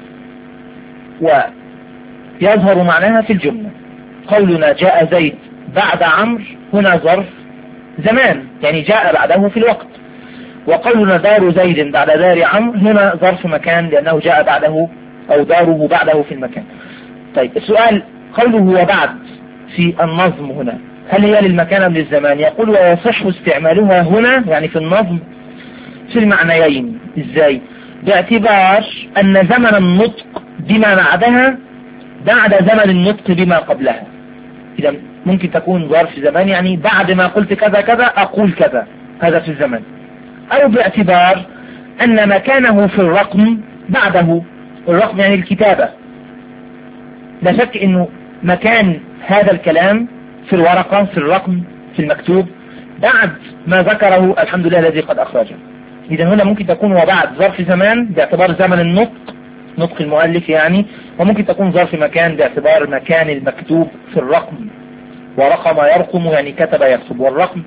ويظهر معناها في الجملة. قولنا جاء زيد بعد عمرو هنا ظرف زمان، يعني جاء بعده في الوقت، وقولنا دار زيد بعد دار عمرو هنا ظرف مكان لأنه جاء بعده أو داره بعده في المكان. طيب السؤال قوله وبعد في النظم هنا هل هي للمكان أم للزمان؟ يقول ويصح استعمالها هنا يعني في النظم في المعنيين. ازاي؟ باعتبار أن زمن النطق بما بعدها بعد زمن النطق بما قبلها. إذا ممكن تكون ظرف زمان يعني بعد ما قلت كذا كذا أقول كذا، هذا في الزمان. أو باعتبار أن مكانه في الرقم بعده، الرقم يعني الكتابة، لا شك أنه مكان هذا الكلام في الورقة في الرقم في المكتوب بعد ما ذكره الحمد لله الذي قد أخرجه. إذا هنا ممكن تكون وبعد ظرف زمان باعتبار زمن النطق، نطق المؤلف يعني، وممكن تكون ظرف مكان باعتبار مكان المكتوب في الرقم، ورقم يرقم يعني كتب يكتب، والرقم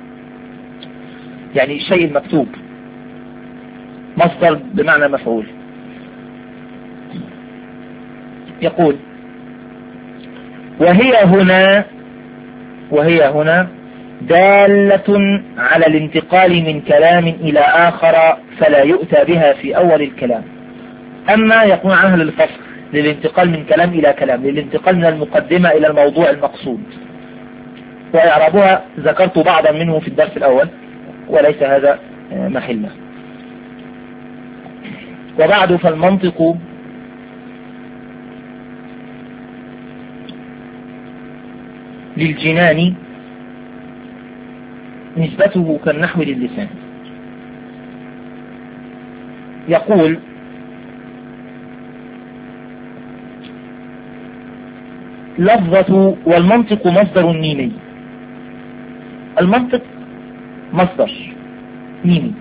يعني الشيء المكتوب، مصدر بمعنى مفعول. يقول وهي هنا وهي هنا دالة على الانتقال من كلام إلى آخر فلا يؤتى بها في أول الكلام. أما يكون عنها للفصل، للانتقال من كلام إلى كلام، للانتقال من المقدمة إلى الموضوع المقصود، وإعرابها ذكرت بعضا منه في الدرس الأول وليس هذا محله. وبعد فالمنطق للجنان نسبته كالنحو للسان. يقول لفظة والمنطق مصدر ميمي. المنطق مصدر ميمي،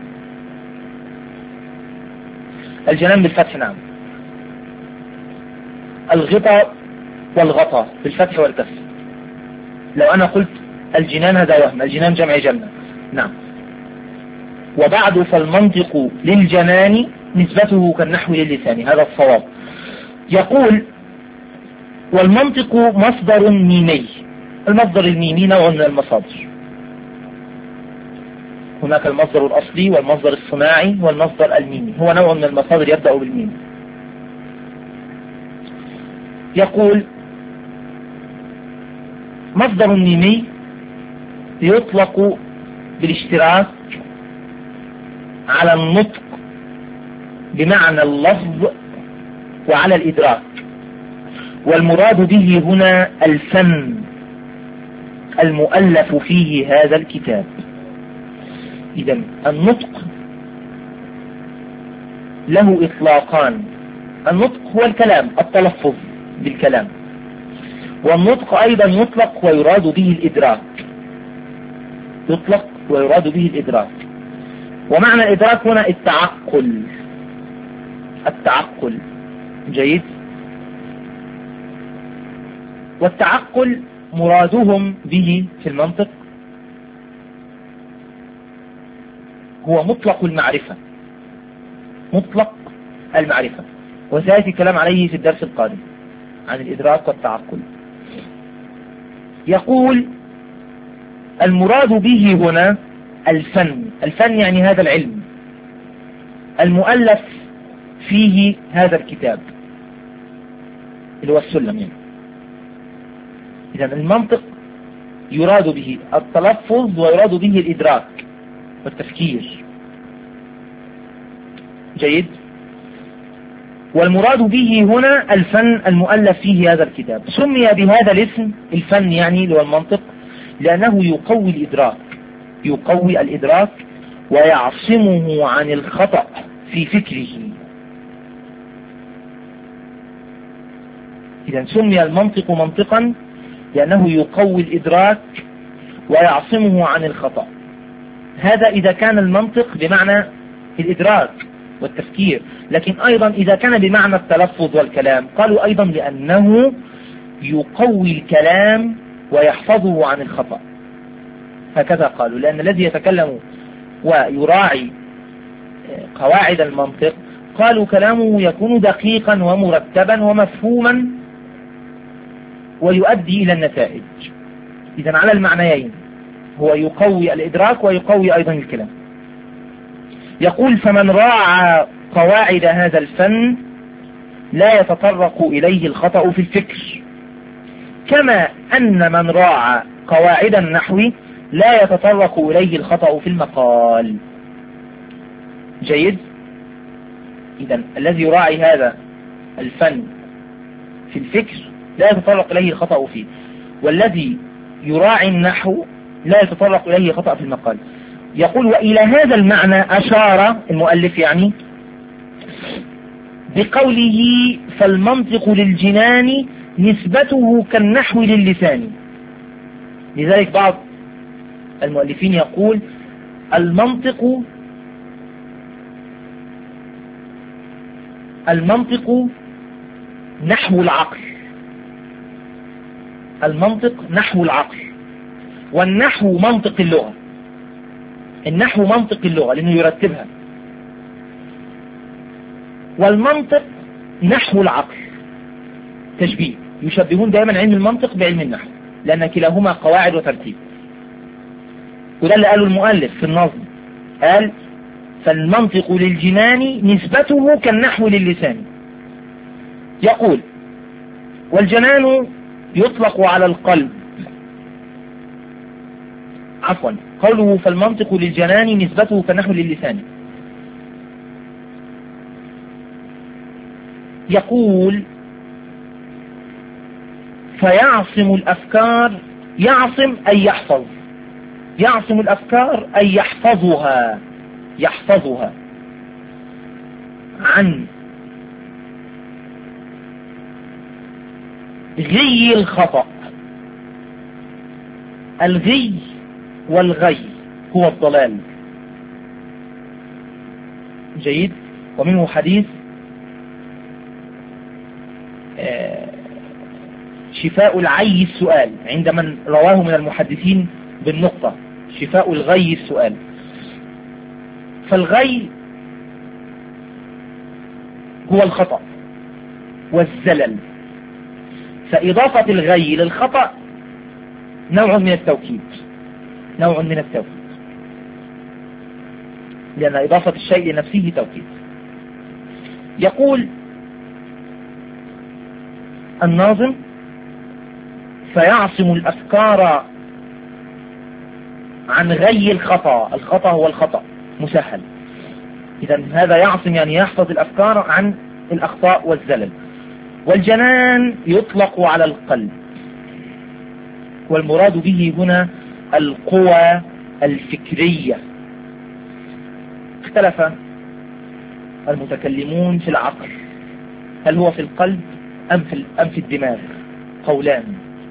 الجنان بالفتح نعم. الغطاء والغطاء بالفتح والكسر. لو أنا قلت الجنان هذا وهم، الجنان جمع جنة. نعم. وبعد فالمنطق للجنان نسبته كالنحو للسان، هذا الصواب. يقول والمنطق مصدر ميمي. المصدر الميمي نوع من المصادر، هناك المصدر الأصلي والمصدر الصناعي والمصدر الميمي، هو نوع من المصادر يبدأ بالميم. يقول مصدر ميمي يطلق بالاشتراك على النطق بمعنى اللفظ وعلى الإدراك، والمراد به هنا الفن المؤلف فيه هذا الكتاب. إذن النطق له إطلاقان. النطق هو الكلام، التلفظ بالكلام، والنطق أيضا يطلق ويراد به الإدراك، يطلق ويراد به الإدراك. ومعنى الإدراك هنا التعقل، التعقل. جيد. والتعقل مرادهم به في المنطق هو مطلق المعرفة، مطلق المعرفة، وسيأتي الكلام عليه في الدرس القادم عن الإدراك والتعقل. يقول المراد به هنا الفن. الفن يعني هذا العلم المؤلف فيه هذا الكتاب اللي هو السلم يعني. إذن المنطق يراد به التلفظ ويراد به الإدراك والتفكير. جيد. والمراد به هنا الفن المؤلف فيه هذا الكتاب. سمي بهذا الاسم الفن يعني اللي هو المنطق لأنه يقوي الإدراك، يقوي الإدراك ويعصمه عن الخطأ في فكره. إذن سمي المنطق منطقا لأنه يقوي الإدراك ويعصمه عن الخطأ. هذا إذا كان المنطق بمعنى الإدراك والتفكير، لكن أيضا إذا كان بمعنى التلفظ والكلام قالوا أيضا لأنه يقوي الكلام ويحفظه عن الخطأ. هكذا قالوا، لأن الذي يتكلم ويراعي قواعد المنطق قالوا كلامه يكون دقيقا ومرتبا ومفهوما ويؤدي إلى النتائج. إذن على المعنيين، هو يقوي الإدراك ويقوي أيضا الكلام. يقول فمن راعى قواعد هذا الفن لا يتطرق إليه الخطأ في الفكر، كما أن من راعى قواعد النحو لا يتطرق إليه الخطأ في المقال. جيد. إذن الذي يراعي هذا الفن في الفكر لا يتطرق إليه الخطأ فيه، والذي يراعي النحو لا يتطرق إليه خطأ في المقال. يقول وإلى هذا المعنى أشار المؤلف يعني بقوله فالمنطق للجنان نسبته كالنحو للسان. لذلك بعض المؤلفين يقول المنطق المنطق نحو العقل، المنطق نحو العقل، والنحو منطق اللغة. النحو منطق اللغة لأنه يرتبها، والمنطق نحو العقل. تشبيه، يشبهون دائما علم المنطق بعلم النحو لأن كلاهما قواعد وترتيب. وده اللي قاله المؤلف في النظم، قال فالمنطق للجنان نسبته كالنحو للسان. يقول والجنان يطلق على القلب، عفوا قوله فالمنطق للجنان نسبته كالنحو للسان. يقول فيعصم الأفكار، يعصم أي يحفظ، يعصم الأفكار أي يحفظها، يحفظها عن غي الخطأ. الغي والغي هو الضلال. جيد. ومنه حديث شفاء العي السؤال عند من رواه من المحدثين بالنقطة، شفاء الغي السؤال. فالغي هو الخطأ والزلل، فإضافة الغي للخطأ نوع من التوكيد، نوع من التوكيد، لأن إضافة الشيء لنفسه توكيد. يقول الناظم: فيعصم الأفكار عن غي الخطأ. الخطأ هو الخطأ مسهل، إذا هذا يعصم يعني يحفظ الأفكار عن الأخطاء والزلل. والجنان يطلق على القلب، والمراد به هنا القوى الفكرية. اختلف المتكلمون في العقل، هل هو في القلب أم في, أم في الدماغ؟ قولان.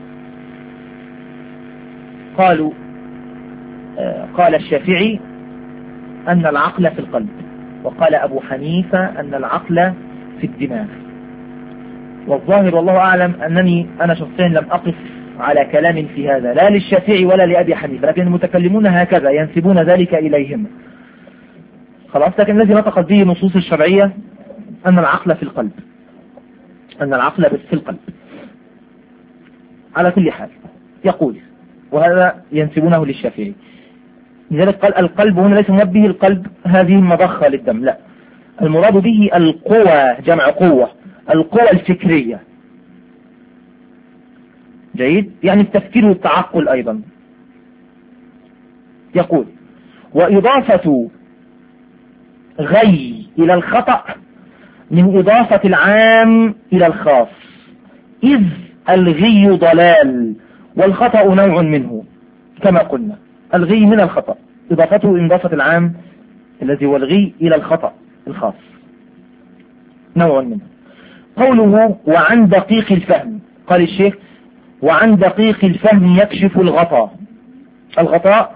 قالوا آه قال الشافعي أن العقل في القلب، وقال أبو حنيفة أن العقل في الدماغ. والظاهر والله أعلم أنني أنا شخصيا لم أقف على كلام في هذا لا للشافعي ولا لأبي حنيفة، لكن المتكلمون هكذا ينسبون ذلك إليهم. خلاص، لكن الذي نطقت به النصوص الشرعية أن العقل في القلب، أن العقل في القلب. على كل حال يقول، وهذا ينسبونه للشافعي، لذلك قال القلب هنا ليس مراد به القلب هذه المضخة للدم، لا، المراد به القوة، جمع قوة، القوة الفكرية. جيد، يعني التفكير والتعقل أيضا. يقول: وإضافة غي إلى الخطأ من إضافة العام إلى الخاص، إذ الغي ضلال والخطأ نوع منه، كما قلنا الغي من الخطأ، إضافته إضافة العام الذي هو الغي إلى الخطأ الخاص نوع منه. قوله: وعن دقيق الفهم، قال الشيخ: وعن دقيق الفهم يكشف الغطاء. الغطاء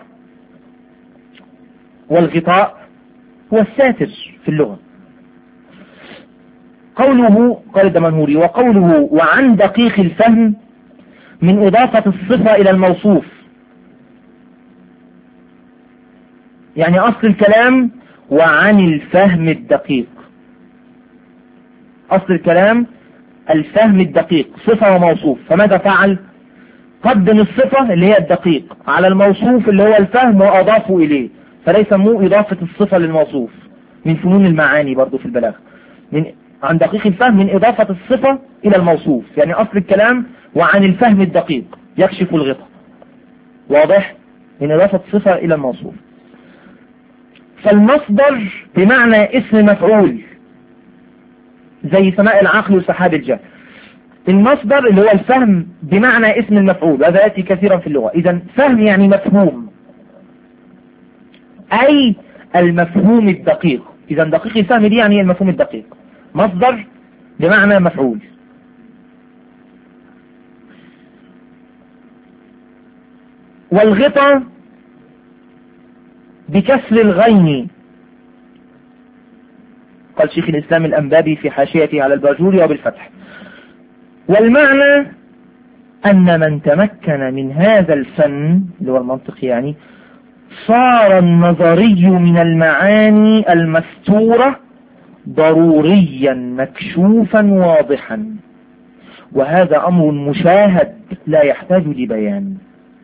والغطاء هو الساتر في اللغة. قوله، قال الدمنهوري: وقوله وعن دقيق الفهم من إضافة الصفة إلى الموصوف، يعني أصل الكلام وعن الفهم الدقيق، أصل الكلام الفهم الدقيق، صفة وموصوف. فماذا فعل؟ قدم الصفة اللي هي الدقيق على الموصوف اللي هو الفهم وأضافه إليه، فليس مو إضافة الصفة للموصوف، من فنون المعاني برضو في البلاغة. من عن دقيق الفهم من إضافة الصفة إلى الموصوف، يعني أصل الكلام وعن الفهم الدقيق يكشف الغطاء، واضح؟ من إضافة الصفة إلى الموصوف. فالمصدر بمعنى اسم مفعول، زي سماء العقل وسحاب الجهل. المصدر اللي هو الفهم بمعنى اسم المفعول، هذا يأتي كثيرا في اللغة. إذا فهم يعني مفهوم، أي المفهوم الدقيق. إذا دقيق الفهم دي يعني المفهوم الدقيق، مصدر بمعنى مفعول. والغطاء بكسر الغين، قال شيخ الإسلام الأنبابي في حاشيته على الباجوري وبالفتح. والمعنى أن من تمكن من هذا الفن اللي هو المنطق، يعني صار النظري من المعاني المستورة ضروريا مكشوفا واضحا، وهذا أمر مشاهد لا يحتاج لبيان.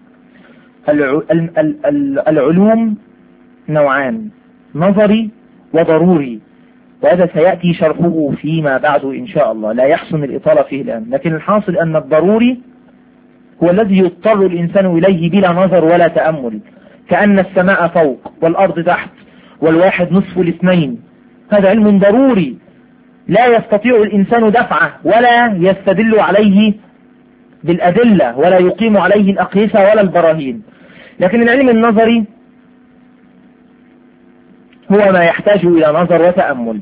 العلوم نوعان، نظري وضروري، وهذا سيأتي شرحه فيما بعد إن شاء الله، لا يحسن الإطالة فيه الآن. لكن الحاصل أن الضروري هو الذي يضطر الإنسان إليه بلا نظر ولا تأمل، كأن السماء فوق والأرض تحت والواحد نصف الاثنين. هذا علم ضروري لا يستطيع الإنسان دفعه ولا يستدل عليه بالأدلة ولا يقيم عليه الأقيسة ولا البراهين. لكن العلم النظري هو ما يحتاج إلى نظر وتأمل.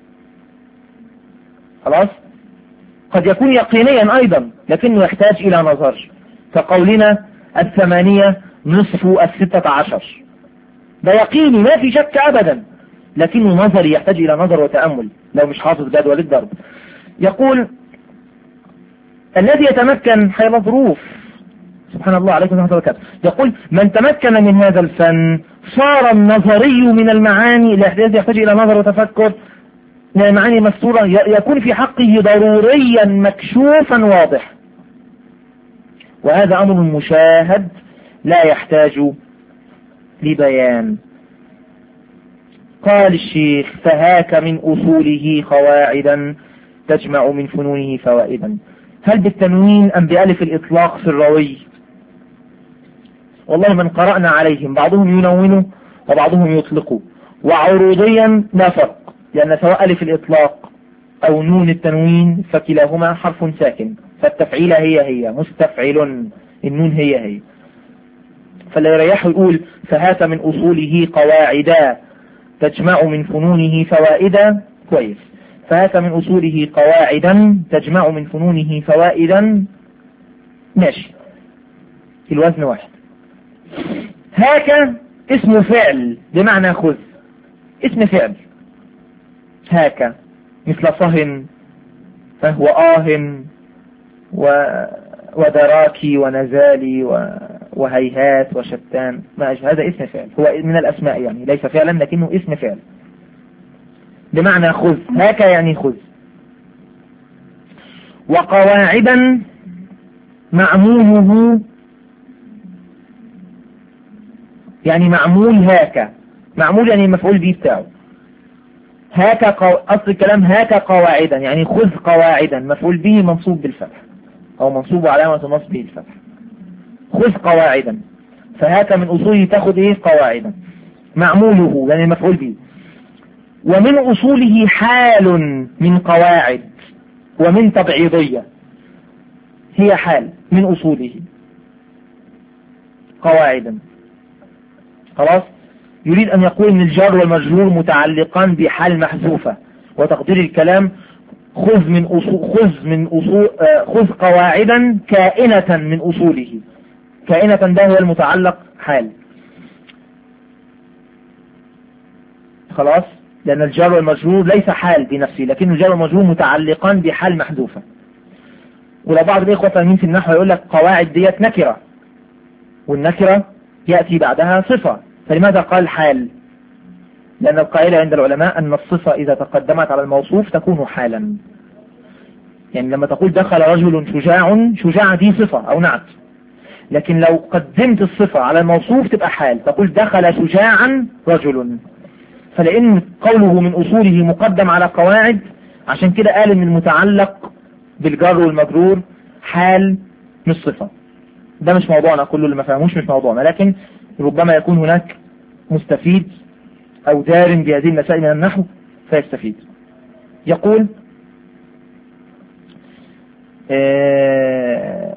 خلاص، قد يكون يقينيا أيضا لكنه يحتاج إلى نظر، كقولنا الثمانية نصف الستة عشر، ده يقيني ما في شك أبدا، لكنه نظري يحتاج إلى نظر وتأمل لو مش حافظ جدول الضرب. يقول الذي يتمكن حيال ظروف، سبحان الله عليكم ورحمة الله وبركاته. يقول من تمكن من هذا الفن صار النظري من المعاني التي يحتاج إلى نظر وتفكر من المعاني المستورة يكون في حقه ضروريا مكشوفا واضح، وهذا أمر مشاهد لا يحتاج لبيان. قال الشيخ فهاك من أصوله قواعدا تجمع من فنونه فوائدا. هل بالتنوين أم بألف الإطلاق في الروي؟ والله من قرأنا عليهم بعضهم ينونه وبعضهم يطلقه، وعروضيا لا فرق، لأن سواء ألف الإطلاق أو نون التنوين فكلاهما حرف ساكن، فالتفعيل هي هي مستفعل، النون هي هي. فلا يريح يقول فهات من أصوله قواعدا تجمع من فنونه فوائدا، كويس. فهات من أصوله قواعدا تجمع من فنونه فوائدا، ماشي، الوزن واحد. هاك اسم فعل بمعنى خذ، اسم فعل هاك، مثل صهن فهو آه ودراكي ونزالي وهيهات وشتان، ما هذا اسم فعل، هو من الأسماء يعني ليس فعلا لكنه اسم فعل بمعنى خذ. هاك يعني خذ. وقواعدا معموله يعني معمول هاك، معمول يعني المفعول به بتاعه. هاك قو... أصل الكلام هاك قواعدا يعني خذ قواعدا، مفعول به منصوب بالفتح أو منصوب علامة نصبه الفتح. خذ قواعدا، فهاك من أصوله تأخذ إيه قواعدا، معموله يعني المفعول به. ومن أصوله حال من قواعد ومن تبعيضية، هي حال من أصوله قواعدا. خلاص، يريد أن يقول أن الجار والمجرور متعلقان بحال محذوفة، وتقدير الكلام خذ من أصول خذ من أصول خذ قواعدا كائنة من أصوله. كائنة ده هو المتعلق حال، خلاص، لأن الجار والمجرور ليس حال بنفسه، لكن الجار والمجرور متعلقان بحال محذوفة. ولو بعض الإخوة فاهمين في النحو يقول لك قواعد ديت نكرة، والنكرة يأتي بعدها صفة، فلماذا قال حال؟ لأن القاعدة عند العلماء أن الصفة إذا تقدمت على الموصوف تكون حالا. يعني لما تقول دخل رجل شجاع، شجاع دي صفة أو نعت، لكن لو قدمت الصفة على الموصوف تبقى حال، تقول دخل شجاعا رجل. فلأن قوله من أصوله مقدم على قواعد، عشان كده قال ان المتعلق بالجر والمجرور حال مش صفة. ده مش موضوعنا، كله اللي ما فهموش مش موضوعنا، لكن ربما يكون هناك مستفيد أو دار بهذه المسائل من النحو فيستفيد. يقول آه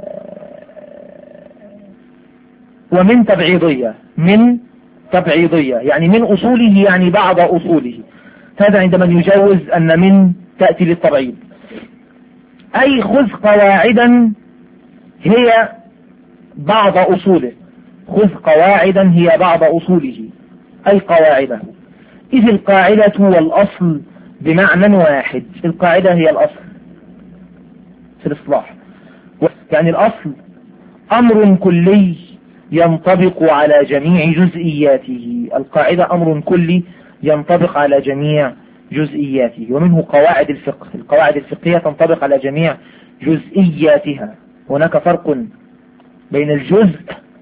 ومن تبعيضية، من تبعيضية يعني من أصوله يعني بعض أصوله. هذا عندما يجوز أن من تأتي للتبعيض، أي خذ قواعدا هي بعض أصوله، خذ قواعدا هي بعض أصوله أي قواعده. إذ القاعدة والأصل بمعنى واحد، القاعدة هي الأصل في الإصلاح، يعني الأصل أمر كلي ينطبق على جميع جزئياته. القاعدة أمر كلي ينطبق على جميع جزئياته، ومنه قواعد الفقه، القواعد الفقهية تنطبق على جميع جزئياتها. هناك فرق بين الجزء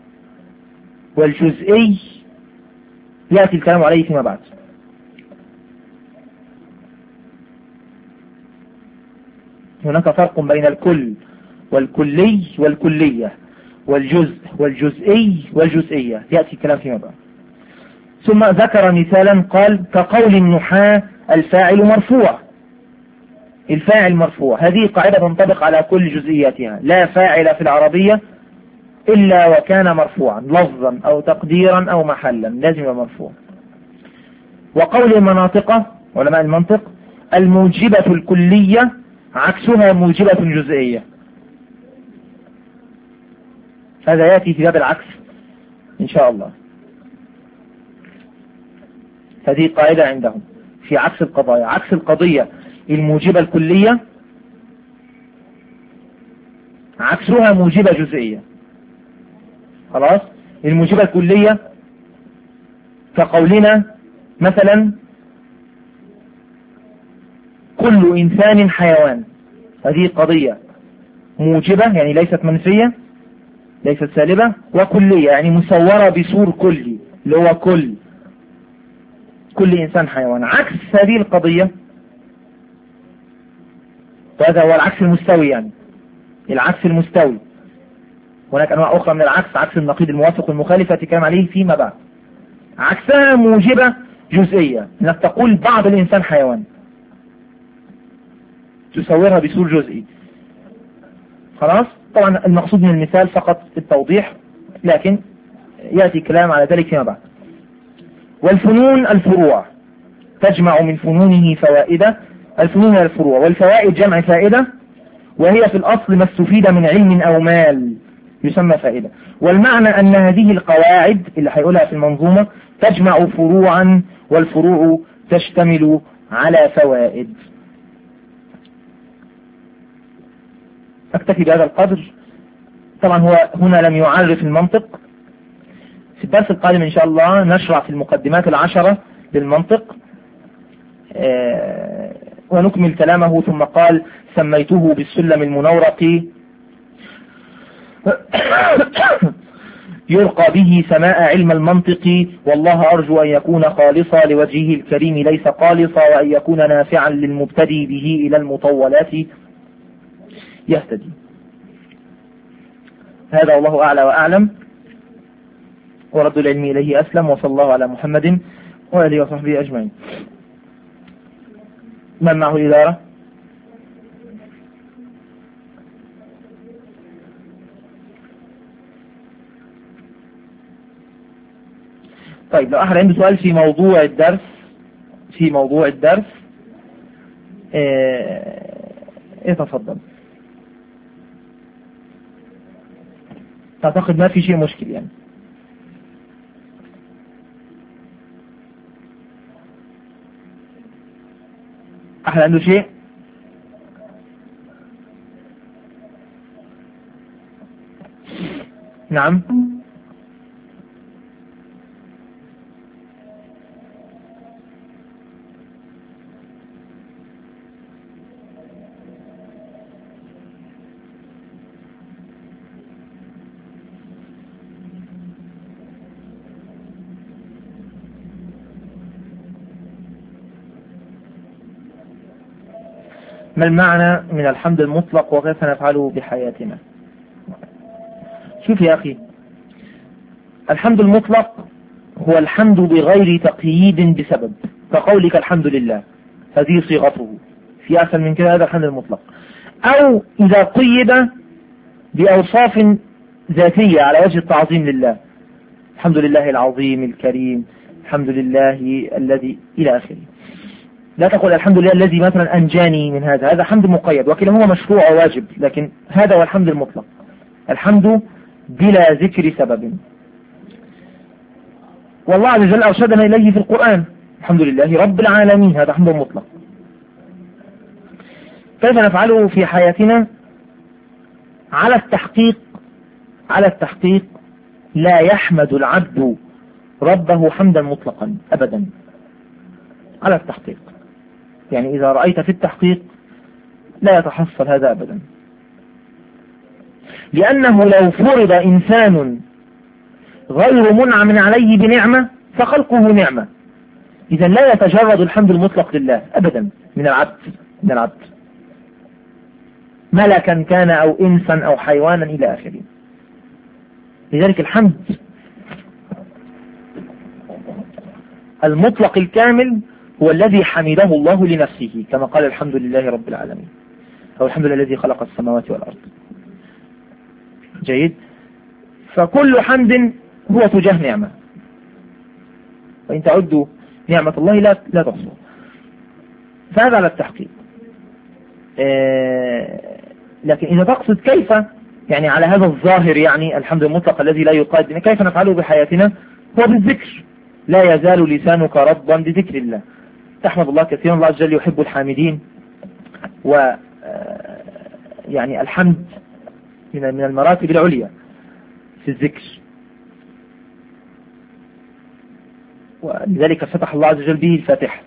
والجزئي يأتي الكلام عليه فيما بعد. هناك فرق بين الكل والكلي والكلية، والجزء والجزئي والجزئية، يأتي الكلام فيما بعد. ثم ذكر مثالا قال كقول النحاة الفاعل مرفوع، الفاعل مرفوع، هذه قاعدة تنطبق على كل جزئياتها، لا فاعل في العربية إلا وكان مرفوعا لفظا أو تقديرا أو محلا، لازم يبقى مرفوع. وقول المناطق، علماء المنطق، الموجبة الكلية عكسها موجبة جزئية، هذا يأتي في باب العكس إن شاء الله. هذه قاعدة عندهم في عكس القضايا، عكس القضية الموجبة الكلية عكسها موجبة جزئية. خلاص، الموجبة الكلية كقولنا مثلا كل إنسان حيوان، هذه قضية موجبة يعني ليست منفية ليست سالبة، وكلية يعني مصورة بصور كلي اللي هو كل كل إنسان حيوان. عكس هذه القضية، وهذا هو العكس المستوي، يعني العكس المستوي. هناك أنواع أخرى من العكس، عكس النقيض الموافق والمخالف أتكلم عليه فيما بعد. عكسها موجبة جزئية، انك تقول بعض الإنسان حيوان، تصورها بصور جزئي. خلاص، طبعا المقصود من المثال فقط التوضيح، لكن يأتي كلام على ذلك فيما بعد. والفنون الفروع، تجمع من فنونه فوائد. الفنون الفروع، والفوائد جمع فائدة، وهي في الأصل ما استفيد من علم أو مال يسمى فائدة. والمعنى أن هذه القواعد اللي هيقولها في المنظومة تجمع فروعا، والفروع تشتمل على فوائد. أكتفي بهذا القدر. طبعا هو هنا لم يعرف المنطق. في الدرس القادم إن شاء الله نشرع في المقدمات العشرة للمنطق آه ونكمل كلامه. ثم قال: سميته بالسلم المنورق يرقى به سماء علم المنطق، والله أرجو أن يكون خالصا لوجهه الكريم ليس قالصا، وأن يكون نافعا للمبتدي به إلى المطولات يهتدي. هذا والله أعلى وأعلم، ورد العلم إليه أسلم، وصلى الله على محمد وآله وصحبه أجمعين. من معه إدارة؟ طيب، لو أحد عنده سؤال في موضوع الدرس في موضوع الدرس اتفضل. أعتقد ما في شيء مشكل يعني. أحد عنده شيء؟ نعم. ما المعنى من الحمد المطلق وكيف نفعله بحياتنا؟ شوف يا أخي، الحمد المطلق هو الحمد بغير تقييد بسبب، كقولك الحمد لله، هذه صيغته، في أحسن من كده، هذا الحمد المطلق. أو إذا قيد بأوصاف ذاتية على وجه التعظيم لله، الحمد لله العظيم الكريم، الحمد لله الذي إلى آخره. لا تقول الحمد لله الذي مثلا أنجاني من هذا، هذا حمد مقيد، وكلاهما مشروع وواجب، لكن هذا هو الحمد المطلق، الحمد بلا ذكر سبب. والله عز وجل أرشدنا إليه في القرآن، الحمد لله رب العالمين، هذا حمد مطلق. كيف نفعله في حياتنا؟ على التحقيق على التحقيق لا يحمد العبد ربه حمدا مطلقا أبدا، على التحقيق، يعني إذا رأيت في التحقيق لا يتحصل هذا أبدا، لأنه لو فرض إنسان غير منعم عليه بنعمة فخلقه نعمة، إذا لا يتجرد الحمد المطلق لله أبدا من العبد من العبد ملكا كان أو إنسا أو حيوانا إلى آخره. لذلك الحمد المطلق الكامل هو الذي حمده الله لنفسه، كما قال الحمد لله رب العالمين، أو الحمد لله الذي خلق السماوات والأرض. جيد. فكل حمد هو تجاه نعمة، وإن تعدوا نعمة الله لا لا تحصوا. فهذا على التحقيق. آه لكن إذا تقصد كيف، يعني على هذا الظاهر، يعني الحمد المطلق الذي لا يقاد، كيف نفعله بحياتنا؟ هو بالذكر. لا يزال لسانك رطبا بذكر الله، تحمد الله كثيرا، الله عز وجل يحب الحامدين. و يعني الحمد من من المراتب العليا في الذكر، ولذلك فتح الله عز وجل به الفاتحة.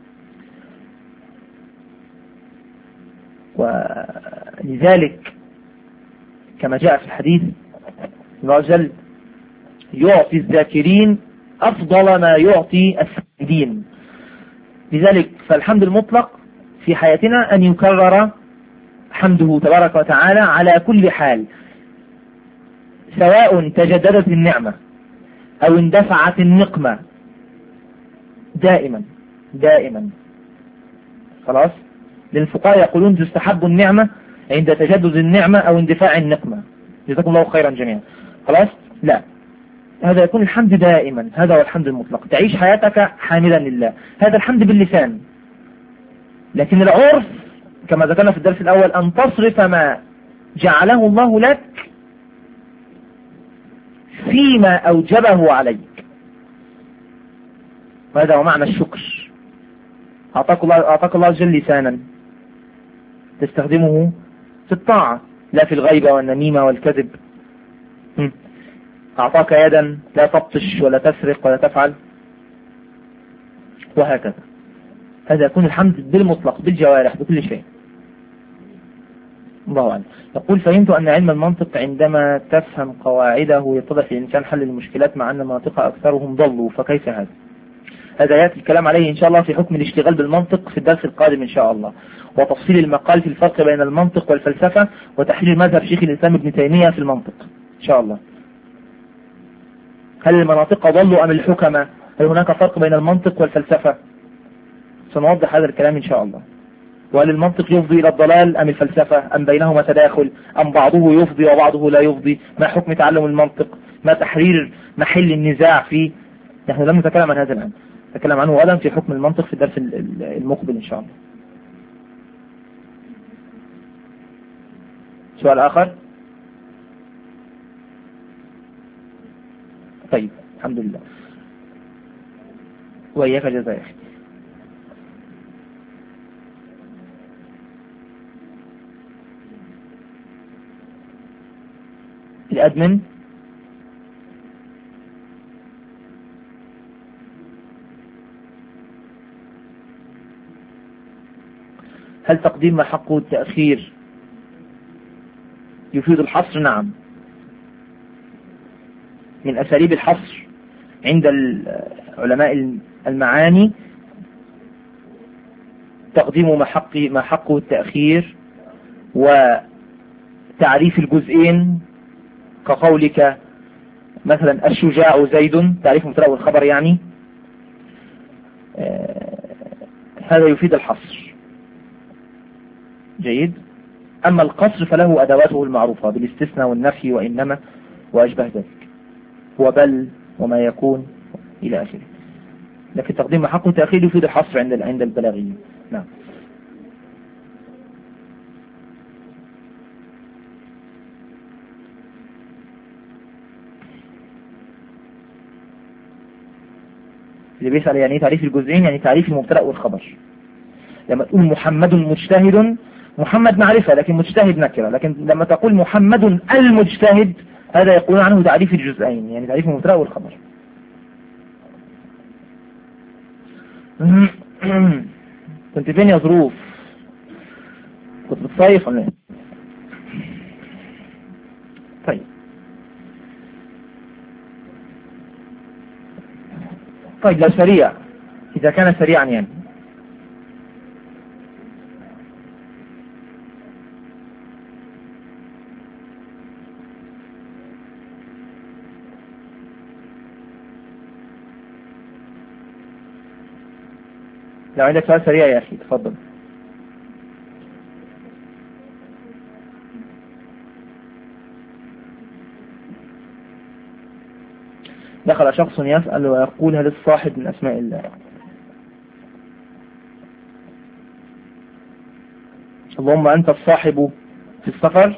ولذلك كما جاء في الحديث الله عز وجل يعطي الذاكرين أفضل ما يعطي الساجدين. لذلك فالحمد المطلق في حياتنا أن يكرر حمده تبارك وتعالى على كل حال، سواء تجددت النعمة أو اندفعت النقمة، دائما دائما. خلاص، للفقهاء يقولون تستحب النعمة عند تجدد النعمة أو اندفاع النقمة. جزاكم الله خيرا جميعا. خلاص، لا، هذا يكون الحمد دائما، هذا هو الحمد المطلق. تعيش حياتك حامدا لله، هذا الحمد باللسان. لكن العرف كما ذكرنا في الدرس الأول أن تصرف ما جعله الله لك فيما أوجبه عليك، وهذا هو معنى الشكر. أعطاك الله أعطاك الله جل لسانا تستخدمه في الطاعة لا في الغيبة والنميمة والكذب. أعطاك يدا لا تبطش ولا تسرق ولا تفعل، وهكذا. هذا يكون الحمد بالمطلق بالجوارح بكل شيء. الله أعلم. يقول فهمت أن علم المنطق عندما تفهم قواعده يتضح للإنسان حل المشكلات، مع أن المناطق أكثرهم ضلوا، فكيف هذا؟ هذا يأتي الكلام عليه إن شاء الله في حكم الاشتغال بالمنطق في الدرس القادم إن شاء الله، وتفصيل المقال في الفرق بين المنطق والفلسفة، وتحليل مذهب شيخ الإسلام ابن تيمية في المنطق إن شاء الله. هل المناطق ضلوا أم الحكمة؟ هل هناك فرق بين المنطق والفلسفة؟ سنوضح هذا الكلام إن شاء الله. وهل المنطق يفضي إلى الضلال أم الفلسفة، أم بينهما تداخل، أم بعضه يفضي وبعضه لا يفضي؟ ما حكم تعلم المنطق؟ ما تحرير محل النزاع فيه؟ نحن لم نتكلم عن هذا الآن، نتكلم عنه غدا في حكم المنطق في الدرس المقبل إن شاء الله. سؤال آخر؟ طيب الحمد لله، وإياك جزاء. الأدمن هل تقديم ما حقه التأخير يفيد الحصر؟ نعم، من أساليب الحصر عند علماء المعاني تقديم ما حقه ما حقه التأخير، وتعريف الجزئين كقولك مثلا الشجاع زيد، تعريف المبتدأ والخبر يعني، آه هذا يفيد الحصر. جيد. أما القصر فله أدواته المعروفة بالاستثناء والنفي وإنما وأشبه ذلك، وبل وما يكون إلى آخره. لكن تقديم ما حقه تأخير يفيد الحصر عند عند البلاغيين. نعم. اللي بيسأل يعني تعريف الجزئين، يعني تعريف المبتدأ والخبر. لما تقول محمد مجتهد، محمد معرفة لكن مجتهد نكرة، لكن لما تقول محمد المجتهد هذا يقول عنه تعريف الجزئين، يعني تعريف المبتدأ والخبر. كنت فين يا ظروف؟ كنت بتصيف ولا ايه؟ طيب طيب لو سريع، إذا كان سريعا يعني لو عندك سؤال سريع يا أخي تفضل. دخل شخص يسأل ويقول هل الصاحب من أسماء الله؟ اللهم أنت الصاحب في السفر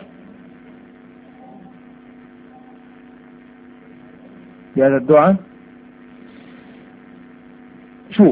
بهذا الدعاء. شوف،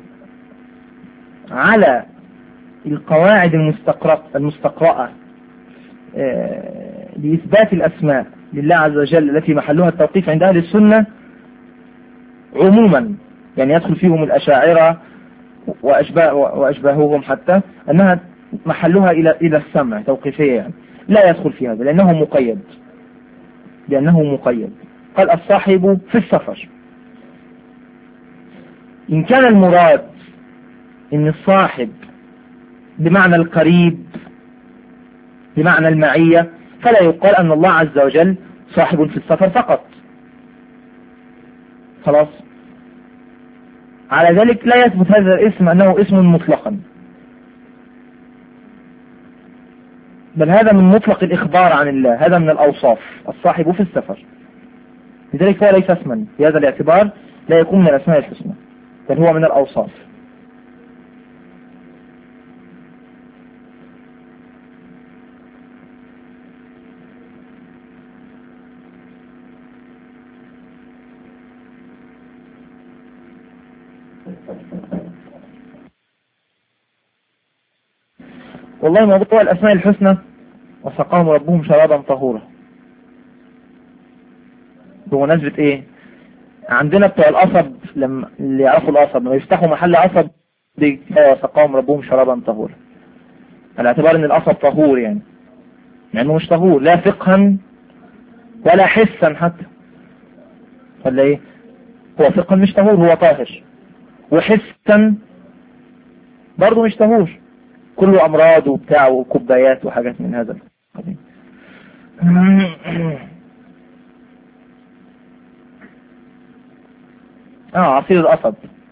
على القواعد المستقرأة المستقرأة لإثبات الأسماء لله عز وجل التي محلها التوقيف عند أهل السنة عموما، يعني يدخل فيهم الأشاعرة وأشباه وأشباههم حتى، أنها محلها إلى إلى السمع توقيفية، يعني لا يدخل في هذا لأنه مقيد لأنه مقيد قال الصاحب في السفر. إن كان المراد إن الصاحب بمعنى القريب بمعنى المعية، فلا يقال أن الله عز وجل صاحب في السفر فقط، خلاص. على ذلك لا يثبت هذا الاسم أنه اسم مطلقا، بل هذا من مطلق الإخبار عن الله، هذا من الأوصاف، الصاحب في السفر. لذلك هو ليس اسما بهذا الاعتبار، لا يكون من الأسماء الحسنى، بل هو من الأوصاف. والله موضوع الأسماء الحسنى وسقاهم ربهم شرابا طهورا، بمناسبة ايه؟ عندنا بتوع القصب لما اللي يعرفوا القصب لما يفتحوا محل قصب وسقاهم ربهم شرابا طهورا، على اعتبار ان القصب طهور، يعني لانه مش طهور لا فقها ولا حسا حتى، ولا ايه؟ هو فقها مش طهور، هو طاهر، وحسا برضه مش طهور، كله امراض وبتاع وكوبايات وحاجات من هذا القبيل. اه عصير القصب.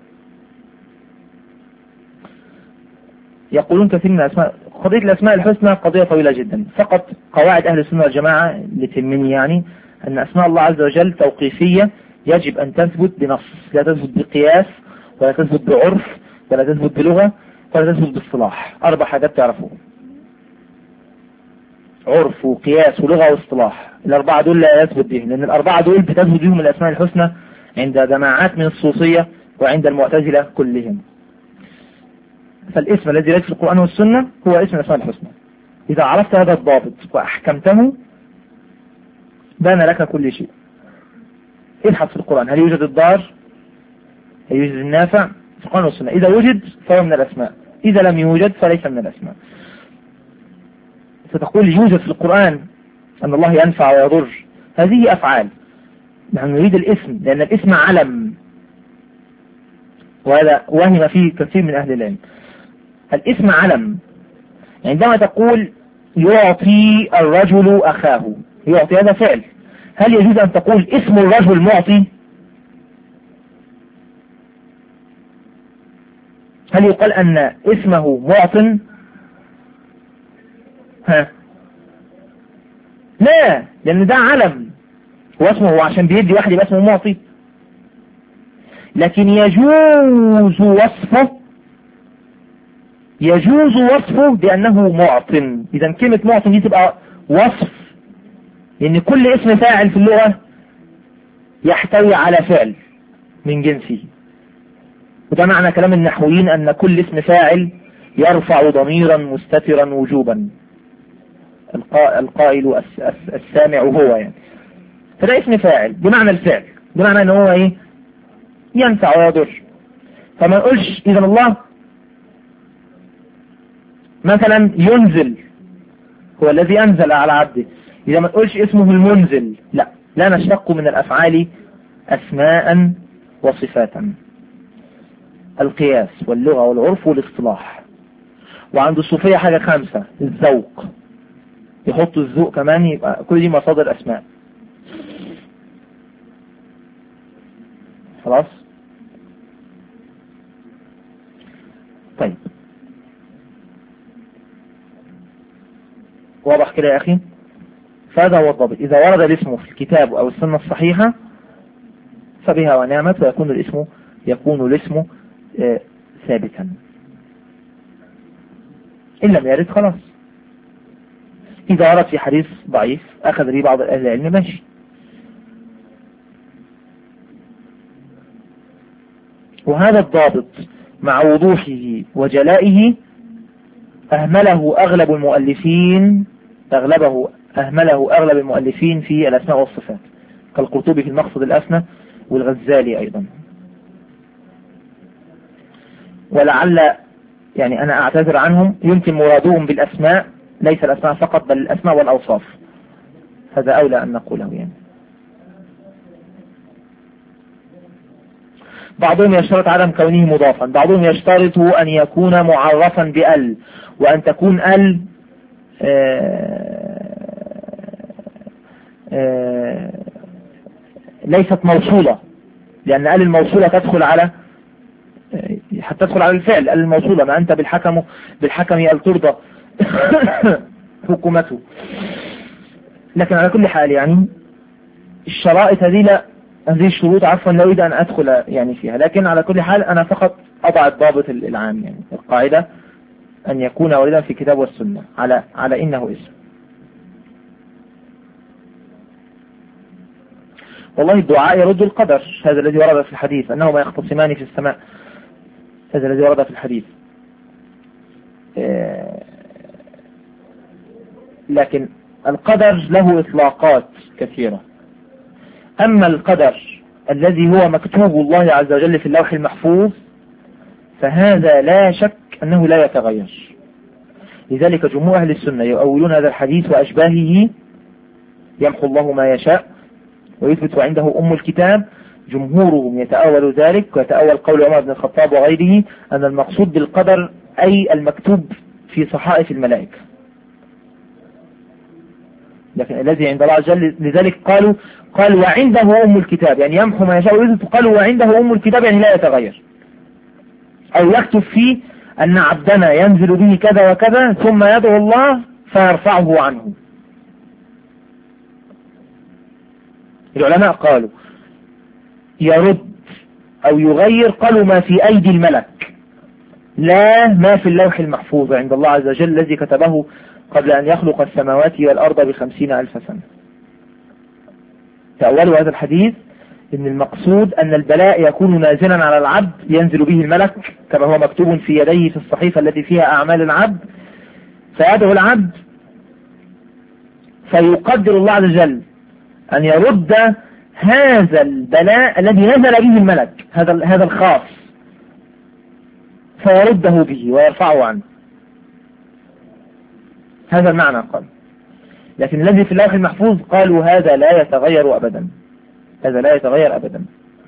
يقولون كثير من الاسماء، قضية الاسماء الحسنى قضية طويلة جدا، فقط قواعد اهل السنة والجماعة لتهمني يعني ان اسماء الله عز وجل توقيفية، يجب ان تثبت بنص، لا تثبت بقياس ولا تثبت بعرف ولا تثبت بلغة ولا تثبت باصطلاح. اربع حاجات تعرفوهم: عرف وقياس ولغة واصطلاح. الاربعة دول لا يثبت بهم، لان الاربعة دول بتثبت بهم الاسماء الحسنى عند جماعات من الصوفية وعند المعتزلة كلهم. فالاسم الذي ليس في القرآن والسنة هو اسم الاسماء الحسنى. إذا عرفت هذا الضابط وأحكمته بان لك كل شيء. ابحث في القرآن، هل يوجد الضار؟ هل يوجد النافع؟ في القرآن والسنة. إذا وجد فهو من الأسماء، إذا لم يوجد فليس من الأسماء. ستقول يوجد في القرآن أن الله ينفع ويضر، هذه أفعال، نحن نريد الاسم، لأن الاسم علم، وهذا وهم فيه كثير من أهل العلم. الاسم علم. عندما تقول يعطي الرجل أخاه، يعطي هذا فعل، هل يجوز أن تقول اسم الرجل معطي؟ هل يقال أن اسمه معطٍ؟ ها لا، لأن ده علم، هو اسمه هو عشان بيدي واحد يبقى اسمه معطي. لكن يجوز وصفه يجوز وصفه بأنه معط. إذا كلمة معط دي تبقى وصف، لأن كل اسم فاعل في اللغة يحتوي على فعل من جنسه، وده معنى كلام النحويين أن كل اسم فاعل يرفع ضميرا مستترا وجوبا، القائل السامع هو، يعني فده اسم فاعل بمعنى الفعل، بمعنى أنه هو إيه؟ ينفع ويضر. فما نقولش إذا الله مثلا ينزل، هو الذي أنزل على عبده، إذا ما نقولش اسمه المنزل، لا لا نشتق من الأفعال أسماء وصفاتا. القياس واللغة والعرف والاصطلاح. وعند الصوفية حاجة خامسة، الذوق، يحطوا الذوق كمان، يبقى كل دي مصادر أسماء. خلاص طيب، واضح كده يا أخي؟ فهذا هو الضابط. إذا ورد الاسم في الكتاب أو السنة الصحيحة فبها ونعمت، ويكون الاسم يكون الاسم آه ثابتا. إن لم يرد خلاص. إذا ورد في حديث ضعيف أخذ به بعض أهل العلم ماشي. وهذا الضابط مع وضوحه وجلائه أهمله أغلب المؤلفين أغلبه أهمله أغلب المؤلفين في الأسماء والصفات كالقرطبي في المقصد الأسنى والغزالي أيضا. ولعل يعني أنا أعتذر عنهم، يمكن مرادهم بالأسماء ليس الأسماء فقط بل الأسماء والأوصاف، هذا أولى أن نقوله يعني. بعضهم يشترط عدم كونه مضافا، بعضهم يشترط أن يكون معرفا بأل، وأن تكون أل آآ آآ ليست موصولة، لأن أل الموصولة تدخل على حتى تدخل على الفعل. أل الموصولة ما أنت بالحكم بالحكم أل ترضى حكومته. لكن على كل حال يعني الشرائط هذه لا هذه الشروط عفوا لا أريد أن أدخل يعني فيها، لكن على كل حال أنا فقط أضع الضابط العام يعني القاعدة أن يكون واردا في الكتاب والسنة على على إنه اسم. والله الدعاء يرد القدر، هذا الذي ورد في الحديث أنهما يختصمان في السماء، هذا الذي ورد في الحديث. لكن القدر له إطلاقات كثيرة. أما القدر الذي هو مكتوب الله عز وجل في اللوح المحفوظ فهذا لا شك أنه لا يتغير. لذلك جمهور أهل السنة يؤولون هذا الحديث وأشباهه يمحو الله ما يشاء ويثبت عنده أم الكتاب. جمهورهم يتأول ذلك ويتأول قول عمر بن الخطاب وغيره أن المقصود بالقدر أي المكتوب في صحائف الملائكة، لكن الذي عند الله عز وجل. لذلك قالوا قال وعنده أم الكتاب يعني يمحو ما يشاء ويثبت، قالوا وعنده أم الكتاب يعني لا يتغير، أو يكتب فيه أن عبدنا ينزل به كذا وكذا ثم يدعو الله فيرفعه عنه. العلماء قالوا يرد أو يغير، قالوا ما في أيدي الملك لا ما في اللوح المحفوظ عند الله عز وجل الذي كتبه قبل أن يخلق السماوات والأرض بخمسين ألف سنة. تأولوا هذا الحديث إن المقصود أن البلاء يكون نازلا على العبد ينزل به الملك كما هو مكتوب في يديه في الصحيفة التي فيها أعمال العبد، فيدعو العبد فيقدر الله عز وجل أن يرد هذا البلاء الذي نزل به الملك، هذا هذا الخاص، فيرده به ويرفعه عنه. هذا المعنى قال. لكن الذي في اللوح المحفوظ قالوا هذا لا يتغير أبدا، هذا لا يتغير أبدا.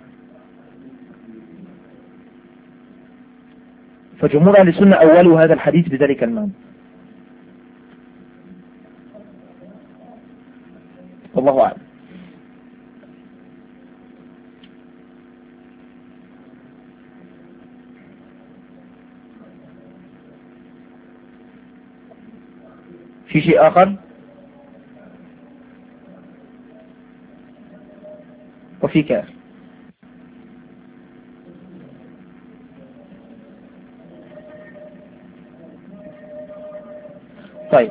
فجمهور أهل السنة أولوا هذا الحديث بذلك المعنى. والله أعلم. في شيء آخر؟ وفيك أخي. طيب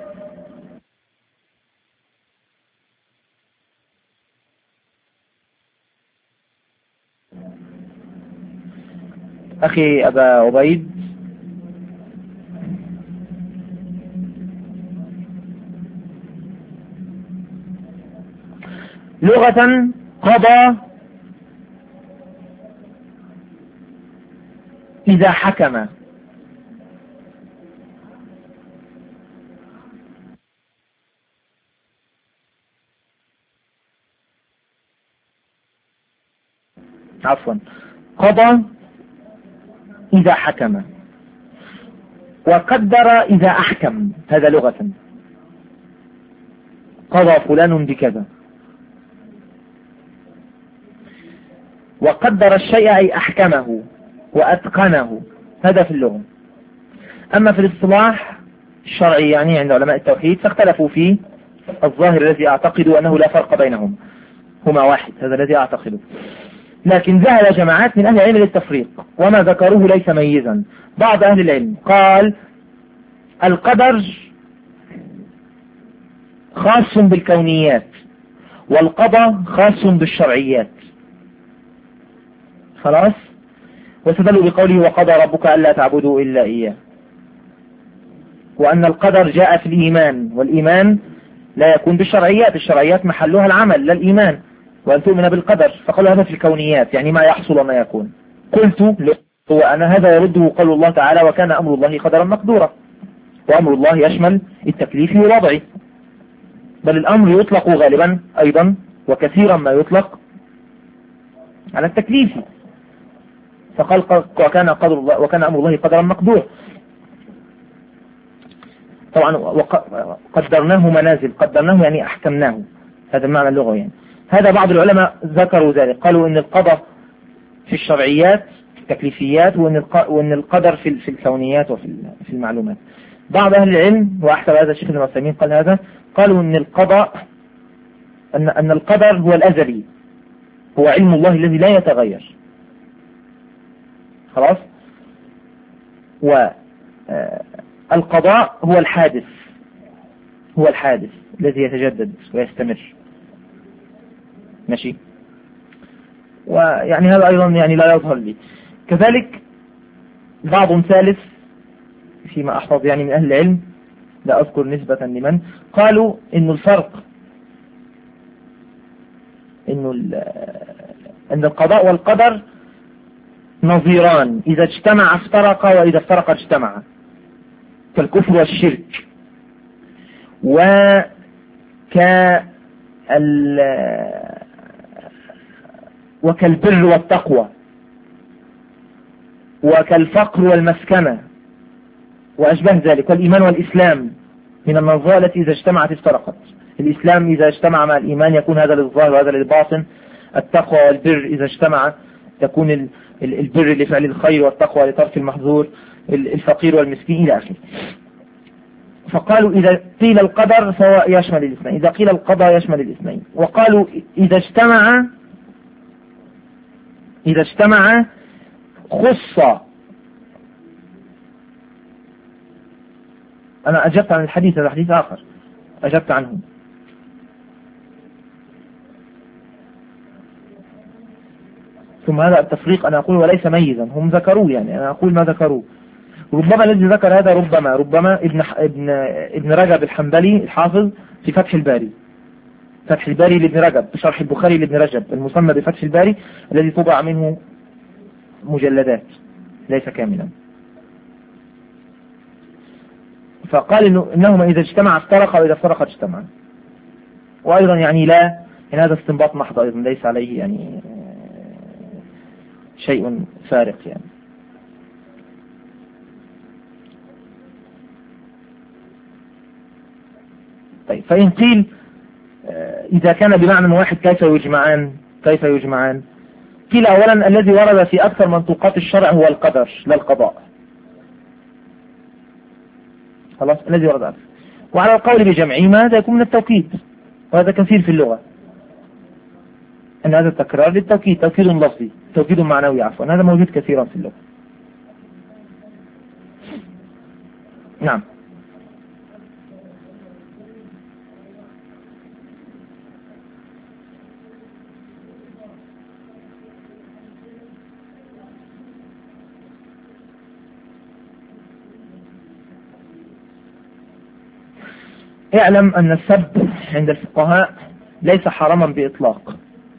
أخي أبا عبيد، لغة قضى إذا حكم، عفوا قضى إذا حكم، وقدر إذا أحكم، هذا لغة. قضى فلان بكذا، وقدر الشيء أي أحكمه وأتقنه، هذا في اللغة. أما في الاصطلاح الشرعي يعني عند علماء التوحيد فاختلفوا فيه. الظاهر الذي أعتقد أنه لا فرق بينهم، هما واحد، هذا الذي أعتقده. لكن ذهب جماعات من أهل العلم للتفريق، وما ذكروه ليس ميزا. بعض أهل العلم قال القدر خاص بالكونيات والقضاء خاص بالشرعيات، خلاص، واستدلوا بقوله وقضى ربك ألا تعبدوا إلا إياه، وأن القدر جاء في الإيمان، والإيمان لا يكون بالشرعيات، الشرعيات محلها العمل لا الإيمان، وأن تؤمن بالقدر. فقالوا هذا في الكونيات، يعني ما يحصل وما يكون. قلت هو أن هذا يرده قول الله تعالى وكان أمر الله قدرا مقدورا، وأمر الله يشمل التكليف والوضع، بل الأمر يطلق غالبا أيضا وكثيرا ما يطلق على التكليف. فقال وكان قدر الله وكان أمر الله قدرا مقدورا. طبعا قدرناه منازل، قدرناه يعني أحكمناه، هذا المعنى اللغوي يعني. هذا بعض العلماء ذكروا ذلك، قالوا إن القضاء في الشرعيات التكليفيات، وإن وإن القدر في في الكونيات وفي في المعلومات. بعض أهل العلم وأحسب هذا الشيخ ابن عثيمين قال هذا، قالوا إن القضاء أن أن القدر هو الأزلي، هو علم الله الذي لا يتغير، خلاص. والقضاء هو الحادث، هو الحادث الذي يتجدد ويستمر، ماشي. ويعني هذا أيضا يعني لا يظهر لي. كذلك بعض ثالث فيما أحفظ يعني من أهل العلم، لا أذكر نسبة لمن، قالوا إنه الفرق إنه أن القضاء والقدر نظيران، إذا اجتمع افترقا وإذا افترقا اجتمعا، كالكفر والشرك، وكال وكالبر والتقوى، وكالفقر والمسكنة وأشبه ذلك، والإيمان والإسلام من النظائر التي إذا اجتمعت افترقت. الإسلام إذا اجتمع مع الإيمان يكون هذا للظاهر وهذا للباطن. التقوى والبر إذا اجتمع تكون البر لفعل الخير والتقوى لترك المحظور، الفقير والمسكين إلى آخره. فقالوا إذا قيل القدر فهو يشمل الاثنين، إذا قيل القضاء يشمل الاثنين. وقالوا إذا اجتمع إذا اجتمع خص. أنا أجبت عن الحديث، هذا حديث آخر أجبت عنه. ثم هذا التفريق أنا أقول وليس ميزا، هم ذكروه يعني أنا أقول ما ذكروه. ربما الذي ذكر هذا ربما ربما ابن ابن ابن رجب الحنبلي الحافظ في فتح الباري، فتح الباري لابن رجب بشرح البخاري لابن رجب المسمى بفتح الباري، الذي طبع منه مجلدات ليس كاملا. فقال إنه إنهما إذا اجتمع افترقا وإذا افترقا اجتمعا. وأيضا يعني لا إن هذا استنباط محض أيضا ليس عليه يعني شيء فارق يعني. طيب فإن قيل إذا كان بمعنى واحد كيف يجمعان كيف يجمعان قيل أولا الذي ورد في أكثر منطوقات الشرع هو القدر لا القضاء، خلاص الذي ورد أكثر. وعلى القول بجمعهما هذا يكون من التوكيد، وهذا كثير في اللغة أن هذا التكرار للتوكيد، توكيد لفظي توكيد معنوي عفوا، هذا موجود كثيرا في اللغة. نعم. اعلم أن السب عند الفقهاء ليس حراما بإطلاق،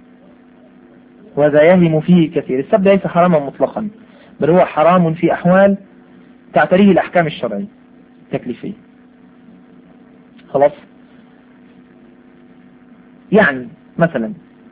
وهذا يهم فيه كثير. السب ليس حراما مطلقا، بل هو حرام في أحوال تعتريه الأحكام الشرعية التكليفية، خلاص. يعني مثلا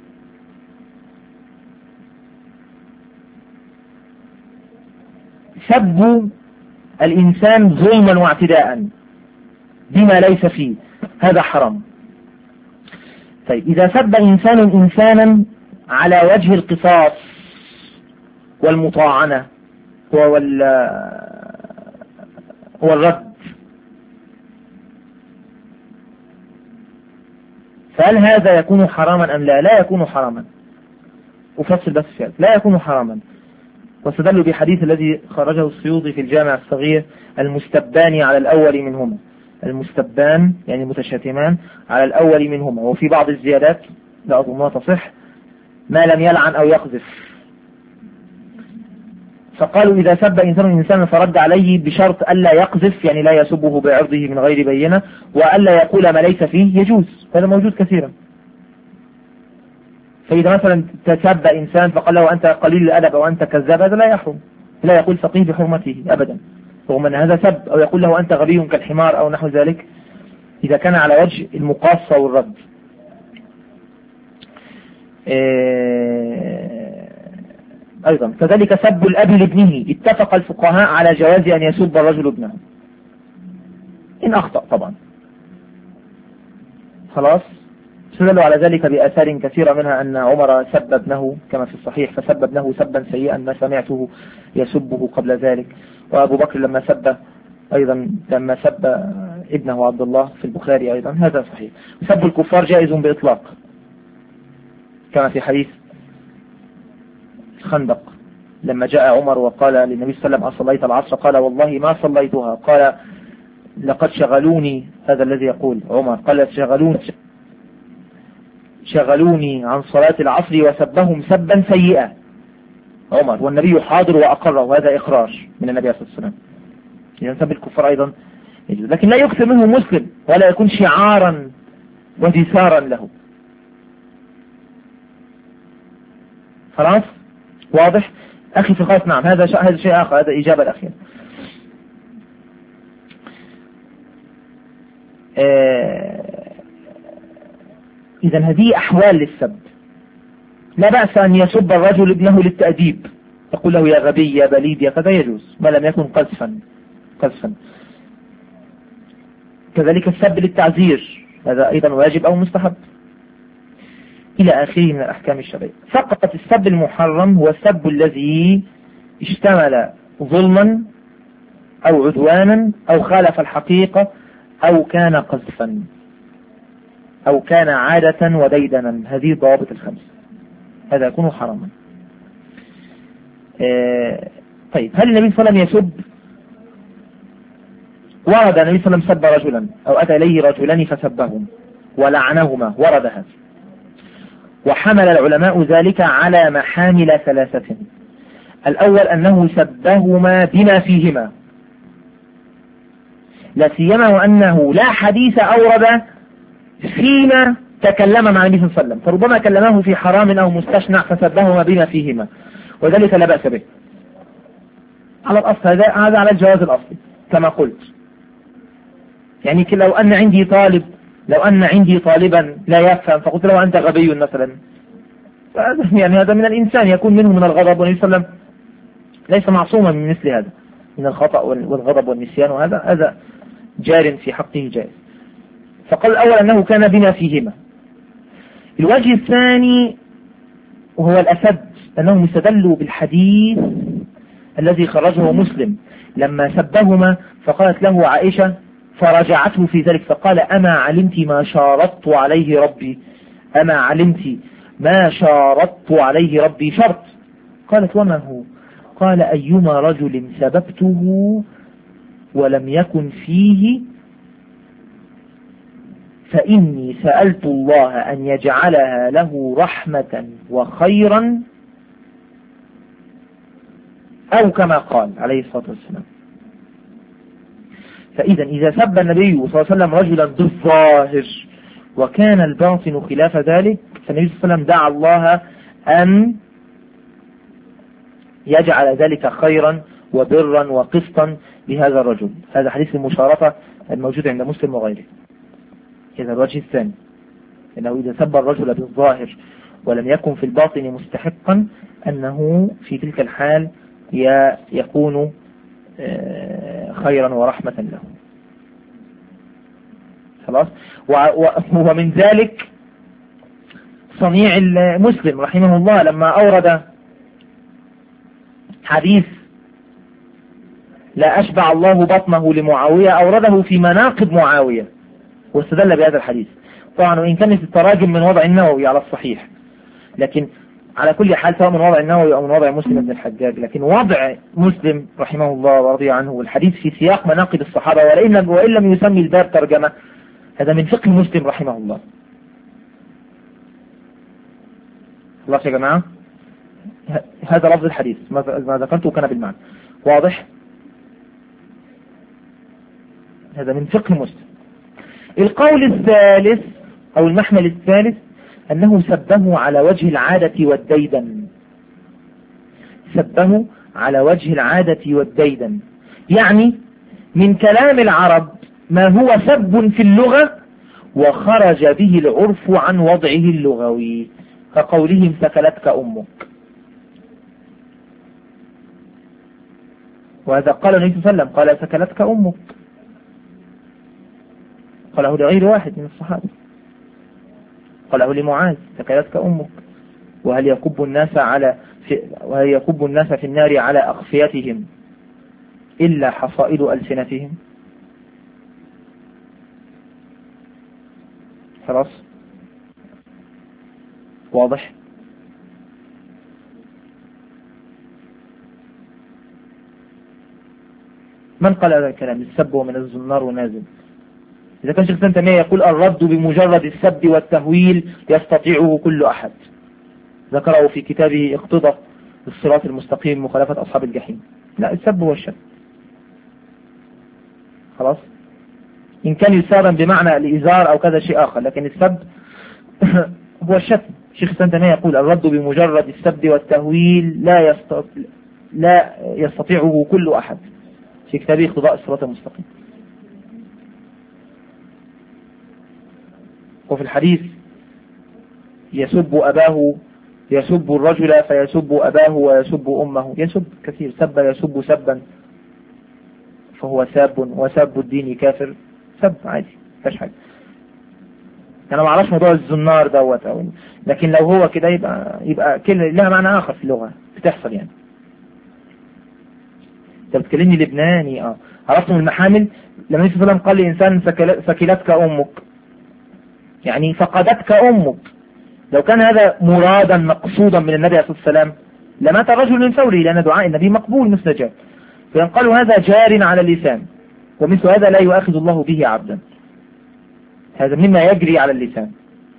سب الإنسان ظلما واعتداء بما ليس فيه هذا حرام. طيب إذا سب إنسان إنسانا على وجه القصاص والمطاعنة والرد، فهل هذا يكون حراما أم لا؟ لا يكون حراما. أفصل بس في هذا، لا يكون حراما. واستدلوا بحديث الذي خرجه السيوطي في الجامع الصغير: المستبان على الأول منهما، المستبان يعني متشاتمان على الأول منهما. وفي بعض الزيادات لا أظنها تصح: ما لم يلعن أو يقذف. فقالوا إذا سب إنسان إنسانا فرد عليه بشرط ألا يقذف، يعني لا يسبه بعرضه من غير بينة، وألا يقول ما ليس فيه، يجوز. هذا موجود كثيرا. فإذا مثلا تسب إنسان فقال له أنت قليل الأدب أو أنت كذاب، هذا لا يحرم، لا يقول فقيه بحرمته أبدا، رغم أن هذا سب، أو يقول له أنت غبي كالحمار أو نحو ذلك، إذا كان على وجه المقاصة والرد. أيضا كذلك سب الأب لابنه، اتفق الفقهاء على جواز أن يسب الرجل ابنه إن أخطأ طبعا. خلاص. استدلوا على ذلك بآثار كثيرة، منها أن عمر سب ابنه كما في الصحيح، فسب ابنه سبا سيئا ما سمعته يسبه قبل ذلك. وأبو بكر لما سب أيضا لما سب ابنه عبد الله في البخاري أيضا، هذا صحيح. سب الكفار جائز بإطلاق كما في حديث الخندق لما جاء عمر وقال للنبي صلى الله عليه وسلم أصليت العصر؟ قال والله ما صليتها. قال لقد شغلوني، هذا الذي يقول عمر، قال شغلوني شغلوني عن صلاة العصر، وسبهم سبا سيئا عمر، والنبي حاضر وأقره، وهذا إقرار من النبي صلى الله عليه وسلم. إذا سب الكفار أيضا يجوز، لكن لا يكثر منه مسلم ولا يكون شعارا ودثارا له. خلاص واضح أخي في الخاص؟ نعم. هذا شيء هذا شيء آخر، هذا إجابة الأخيرة. آه إذا هذه أحوال للسب. لا بأس أن يسب الرجل ابنه للتأديب، يقول له يا غبي يا بليد يا كذا، يجوز ما لم يكن قذفا قذفا. كذلك السب للتعزير، هذا أيضا واجب أو مستحب إلى آخره من الأحكام الشرعية. فقط السب المحرم هو السب الذي اشتمل ظلما أو عدوانا أو خالف الحقيقة أو كان قذفا أو كان عادة وديدنا، هذه ضوابط الخمس، هذا يكون حراما. آه طيب، هل النبي صلى الله عليه وسلم يسب؟ ورد النبي صلى الله عليه وسلم سب رجلا أو أتى إليه رجلان فسبهم ولعنهما، ورد هذا. وحمل العلماء ذلك على محامل ثلاثة. الأول أنه سبهما بما فيهما، لا سيما وأنه لا حديث أورد فيما تكلم مع النبي صلى الله عليه وسلم، فربما كلمه في حرام أو مستشنع فسبهما بما فيهما، وذلك لا بأس به على الأصل. هذا هذا على الجواز الأصلي كما قلت. يعني لو أن عندي طالب لو أن عندي طالبا لا يفهم فقلت له أنت غبي مثلا، يعني هذا من الإنسان يكون منه من الغضب، والنبي صلى الله عليه وسلم ليس معصوما من مثل هذا، من الخطأ والغضب والنسيان، وهذا هذا جار في حقه جائز. فقال الأول أنه كان بما فيهما. الوجه الثاني وهو الأسد، أنهم استدلوا بالحديث الذي خرجه مسلم لما سبهما فقالت له عائشة فرجعته في ذلك فقال أما علمت ما شارطت عليه ربي أما علمت ما شارطت عليه ربي شرط. قالت وما هو؟ قال أيما رجل سببته ولم يكن فيه فإني سألت الله أن يجعلها له رحمة وخيرا، أو كما قال عليه الصلاة والسلام. فإذا إذا سب النبي صلى الله عليه وسلم رجلا بالظاهر وكان الباطن خلاف ذلك، فالنبي صلى الله عليه وسلم دعا الله أن يجعل ذلك خيرا وبرا وقسطا لهذا الرجل. هذا حديث المشارطة الموجود عند مسلم وغيره. إذا الوجه الثاني أنه إذا سب الرجل بالظاهر ولم يكن في الباطن مستحقا، أنه في تلك الحال يكون خيرا ورحمة له. خلاص. ومن ذلك صنيع المسلم رحمه الله لما أورد حديث لا أشبع الله بطنه لمعاوية، أورده في مناقب معاوية واستدل بهذا الحديث. طبعا وإن كانت التراجم من وضع النووي على الصحيح، لكن على كل حال سواء من وضع النووي أو من وضع مسلم بن الحجاج، لكن وضع مسلم رحمه الله ورضي عنه والحديث في سياق مناقب الصحابة وإن وإن لم يسمي الباب ترجمة، هذا من فقه مسلم رحمه الله. خلاص يا جماعة، هذا لفظ الحديث ما ذكرته كان بالمعنى واضح. هذا من فقه مسلم. القول الثالث أو المحمل الثالث أنه سبه على وجه العادة والديدن، سبه على وجه العادة والديدن، يعني من كلام العرب ما هو سب في اللغة وخرج به العرف عن وضعه اللغوي، كقولهم سكلتك أمك. وهذا قال النبي صلى الله عليه وسلم، قال سكلتك أمك، قاله لغير واحد من الصحابة، قاله لمعاذ سكلتك أمك. وهل يكب الناس على في وهل يكب الناس في النار على أخفيتهم إلا حصائد ألسنتهم؟ خلاص واضح. من قال هذا الكلام؟ السب ومن الزنار ونازل. إذا كان شيخ تيمية يقول الرد بمجرد السب والتهويل يستطيعه كل أحد، ذكره في كتابه اقتضاء الصراط المستقيم مخالفة أصحاب الجحيم. لا، السب هو الشتم. خلاص، إن كان يستخدم بمعنى الإزار أو كذا شيء آخر، لكن السب هو الشتم. شيخ تيمية يقول الرد بمجرد السب والتهويل لا يستطيع لا يستطيعه كل أحد، في كتابه اقتضاء الصراط المستقيم. وفي الحديث يسب أباه، يسب الرجل فيسب أباه ويسب أمه، يسب كثير، سب يسب سبا فهو ساب، وساب الدين كافر، سب عادي مفيش حاجة. أنا ما أعرفش موضوع الزنار دوت أو، لكن لو هو كده يبقى يبقى كلمة لها معنى آخر في اللغة بتحصل يعني. أنت بتكلمني لبناني اه عرفت من المحامل لما النبي صلى الله عليه وسلم قال لإنسان سكلتك أمك، يعني فقدتك أمك. لو كان هذا مرادا مقصودا من النبي عليه الصلاة والسلام لمات الرجل من فوره، لأن دعاء النبي مقبول مستجاب. فينقال هذا جار على اللسان، ومثل هذا لا يؤاخذ الله به عبدا، هذا مما يجري على اللسان.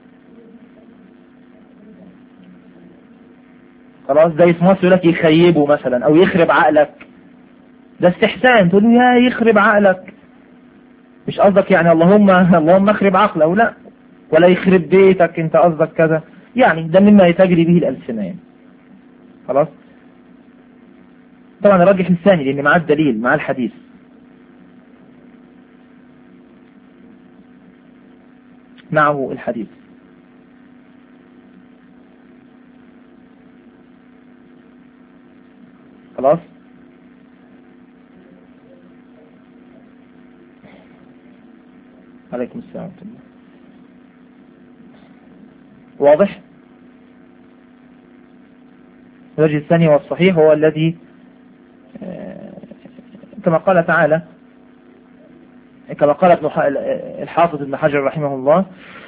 خلاص، زي في مصر يقول لك يخيبه مثلا أو يخرب عقلك، ده استحسان، تقول له يا يخرب عقلك، مش قصدك يعني اللهم اللهم اخرب عقله، لا، ولا يخرب بيتك، انت قصدك كذا، يعني ده مما تجري به الألسنة يعني. خلاص، طبعا الراجح الثاني لأن معاه الدليل، معاه الحديث. معه الحديث. خلاص، عليكم السلام ورحمة الله. واضح. الوجه الثاني والصحيح هو الذي كما قال تعالى، كما قال ابن الحافظ ابن حجر رحمه الله،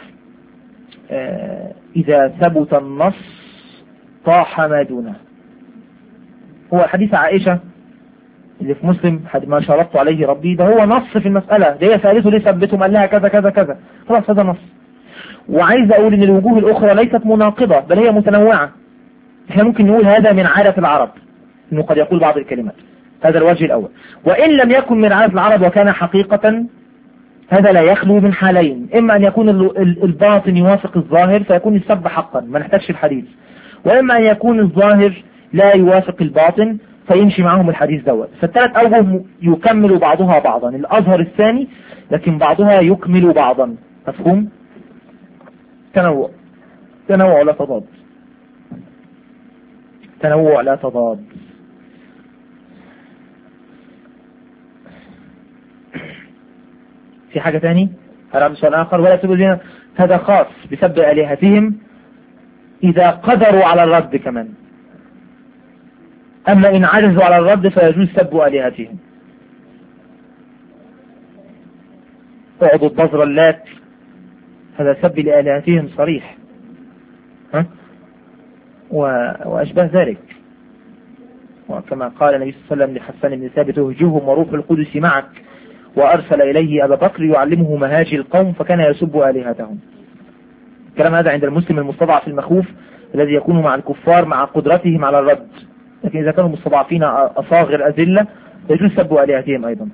إذا ثبت النص طاح ما دونه. هو حديث عائشة اللي في مسلم ما شرطت عليه ربي، ده هو نص في المسألة، ده هي سألته ليه ثبتهم، قال لها كذا كذا كذا، خلاص هذا نص. وعايز أقول إن الوجوه الأخرى ليست مناقضة بل هي متنوعة. احنا ممكن نقول هذا من عادة العرب إنه قد يقول بعض الكلمات، هذا الوجه الأول. وإن لم يكن من عادة العرب وكان حقيقة، هذا لا يخلو من حالين، إما أن يكون الباطن يوافق الظاهر فيكون السب حقا ما نحتاجش الحديث، وإما أن يكون الظاهر لا يوافق الباطن فيمشي معهم الحديث دوت. فالثلاث أوجه يكمل بعضها بعضا، الأظهر الثاني لكن بعضها يكمل بعضا. مفهوم؟ تنوع، تنوع لا تضاد، تنوع لا تضاد. في حاجة تاني؟ هرعب سؤال آخر. ولا تقول هذا خاص بسب آلهتهم إذا قدروا على الرد كمان، أما إن عجزوا على الرد فيجوز سب آلهتهم. اعضوا بذر اللات، هذا سب لآلهتهم صريح، ها؟ وأشبه ذلك. وكما قال النبي صلى الله عليه وسلم لحسان بن ثابت اهجوهم وروح القدس معك، وأرسل إليه أبا بكر يعلمه مهاجي القوم فكان يسب آلهتهم. الكلام هذا عند المسلم المستضعف المخوف الذي يكون مع الكفار مع قدرتهم على الرد. لكن إذا كانوا مستضعفين أصاغر أذلة يجوز سب آلهتهم أيضا.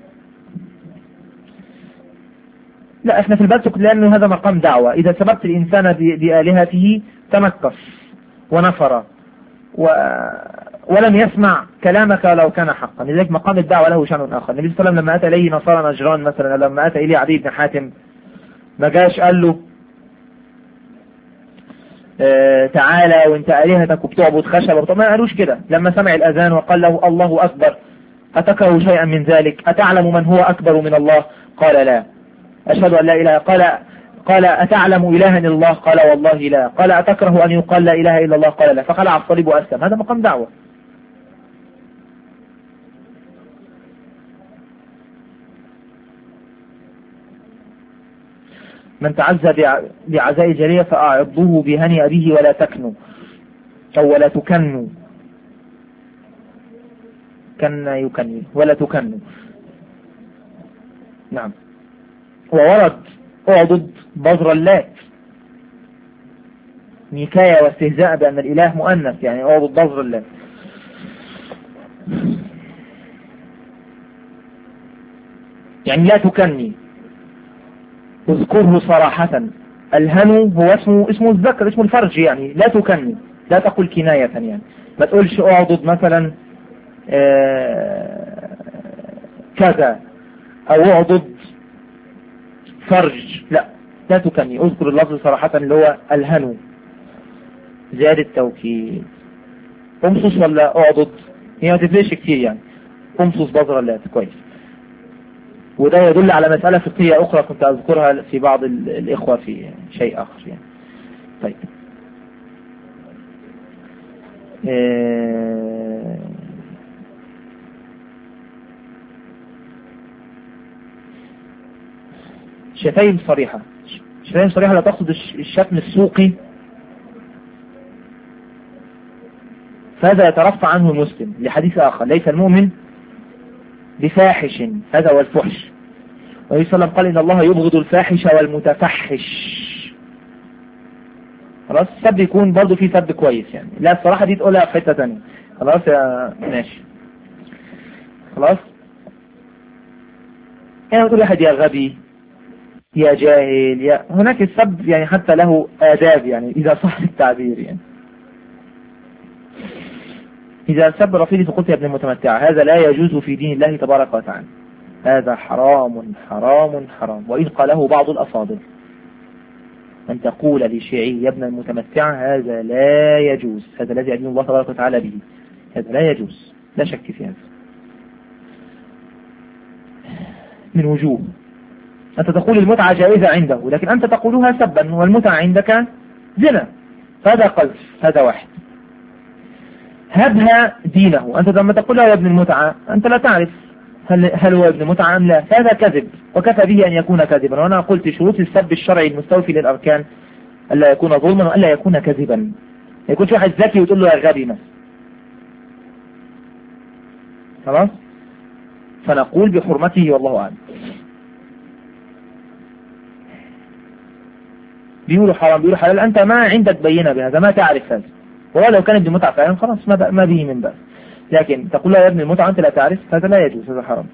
لا، احنا في البلتك لأنه هذا مقام دعوة. إذا سببت الإنسان بآلهته تمكس ونفر و... ولم يسمع كلامك لو كان حقا. لذلك مقام الدعوة له شأن آخر. النبي صلى الله عليه وسلم لما أتى إليه نصارى نجران مثلا، لما أتى إليه عدي بن حاتم ما جاش قال له اه تعالى وانت آلهتك وبتعبد خشب، ما قالوش كده. لما سمع الأذان وقال له الله أكبر أتكره شيئا من ذلك؟ أتعلم من هو أكبر من الله؟ قال لا. أشهد أن لا إله. قال قال أتعلم إلها إلا الله؟ قال والله لا. قال أتكره أن يقال لا إله إلا الله؟ قال لا. فخلع الصليب وأسلم. هذا مقام دعوة. من تعزى بعزاء الجارية فأعضوه بهني أبيه ولا تكنوا أو ولا تكنوا. كن يكني ولا تكنوا. نعم. وورد اعضد بذر اللات نكاية واستهزاء بأن الإله مؤنث، يعني اعضد بذر اللات. يعني لا تكني، اذكره صراحة. الهنو هو اسمه اسمه الذكر، اسمه الفرج، يعني لا تكني، لا تقول كناية، يعني ما تقولش اعضد مثلا آه كذا او اعضد فرج، لا لا تكني، اذكر اللفظ صراحة اللي هو الهنو زيادة التوكيد. امصص ولا اعضد هي ما تفرقش كتير، يعني امصص بذر اللات كويس. وده يدل على مسألة فقهية أخرى كنت أذكرها في بعض الإخوة في شيء آخر يعني. طيب إيه... شتائم صريحة. شتائم صريحة لا تقصد الشتم السوقي، فهذا يترفع عنه المسلم لحديث آخر: ليس المؤمن بفاحش، هذا هو الفحش. والنبي صلى الله عليه وسلم قال إن الله يبغض الفاحش والمتفحش. خلاص، السب يكون برضو فيه سب كويس يعني، لا الصراحة دي تقولها في حتة تانية. خلاص يا ماشي، خلاص. يعني بتقول واحد يا غبي يا جاهل يا، هناك السب يعني حتى له آداب يعني إذا صح التعبير يعني. إذا سب رفيدي فقلت يا ابن المتمتع، هذا لا يجوز في دين الله تبارك وتعالى، هذا حرام حرام حرام. وإذ قاله بعض الأفاضل: أن تقول لشيعي يا ابن المتمتع هذا لا يجوز، هذا الذي يدين الله تبارك وتعالى به، هذا لا يجوز، لا شك في هذا. من وجوه: أنت تقول المتعة جائزة عنده، لكن أنت تقولها سبا، والمتعة عندك زنا، فهذا قذف، هذا واحد. هبها دينه، أنت لما تقولها يا ابن المتعة أنت لا تعرف هل, هل هو ابن متعة أم لا، فهذا كذب، وكفى به أن يكون كذبا. وأنا قلت شروط السب الشرعي المستوفي للأركان: ألا يكون ظلما، وألا يكون كذبا. ما يكونش واحد ذكي وتقول له يا غبي مثلا. خلاص، فنقول بحرمته والله أعلم. بيقولوا حرام بيقولوا حلال، أنت ما عندك بينة بهذا، ما تعرف هذا. وهو لو كان ابن متعة فعلا خلاص ما, ما به من بأس، لكن تقول له يا ابن المتعة أنت لا تعرف، هذا لا يجوز، هذا حرام.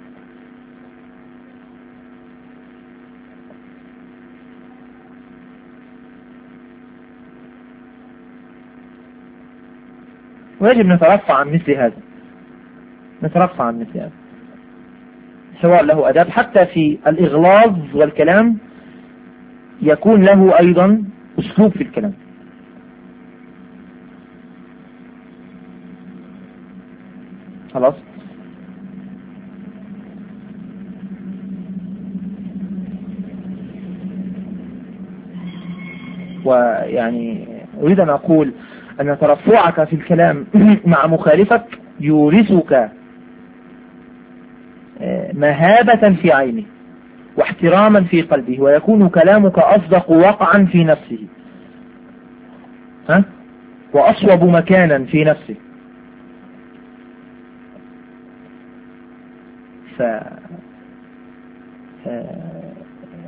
ويجب نترفع عن مثل هذا، نترفع عن مثل هذا. سواء له أداب، حتى في الإغلاظ والكلام يكون له أيضا أسلوب في الكلام. خلاص، ويعني أريد أن أقول أن ترفعك في الكلام مع مخالفك يورثك مهابة في عينه واحتراما في قلبه، ويكون كلامك أصدق وقعا في نفسه، ها؟ وأصوب مكانا في نفسه. ف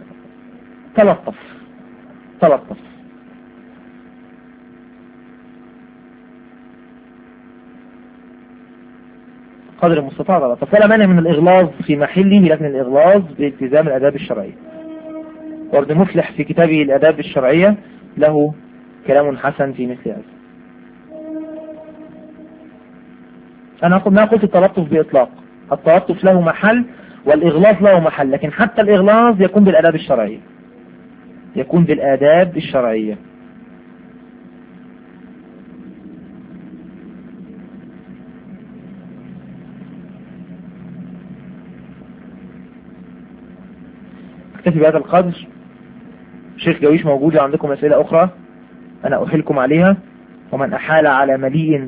تلطف تلطف. قدر المستطاع غلط. فلا مانع من الإغلاظ في محله، لكن الإغلاظ بالتزام الآداب الشرعية. وابن مفلح في كتابه الآداب الشرعية له كلام حسن في مثل هذا. أنا أقول ما قلت التلطف بإطلاق، التلطف له محل والإغلاظ له محل، لكن حتى الإغلاظ يكون بالآداب الشرعية، يكون بالآداب الشرعية. اكتفي بهذا القدر. شيخ جويش موجود، عندكم أسئلة أخرى أنا أحيلكم عليها. ومن أحال على مليء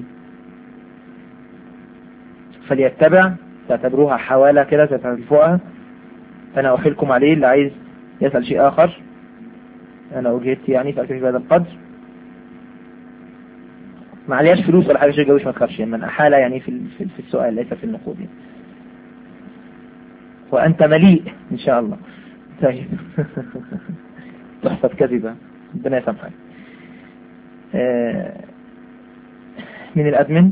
فليتبع، تعتبروها حوالة كده تعرفوها، فأنا أحيلكم عليه. اللي عايز يسأل شيء آخر أنا وجهت يعني، فأكتفي بهذا القدر. ما عليهاش فلوس ولا حاجة، شيخ جويش ما تخافش، من أحال يعني في في السؤال ليس في النقود يعني. وأنت مليء إن شاء الله. طيب تحسب كذبة، ربنا يسامحك. آه من الأدمن؟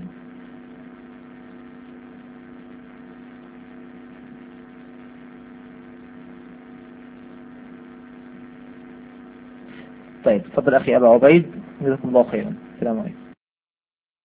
طيب تفضل أخي أبا عبيد، جزاكم الله خيرا. السلام عليكم.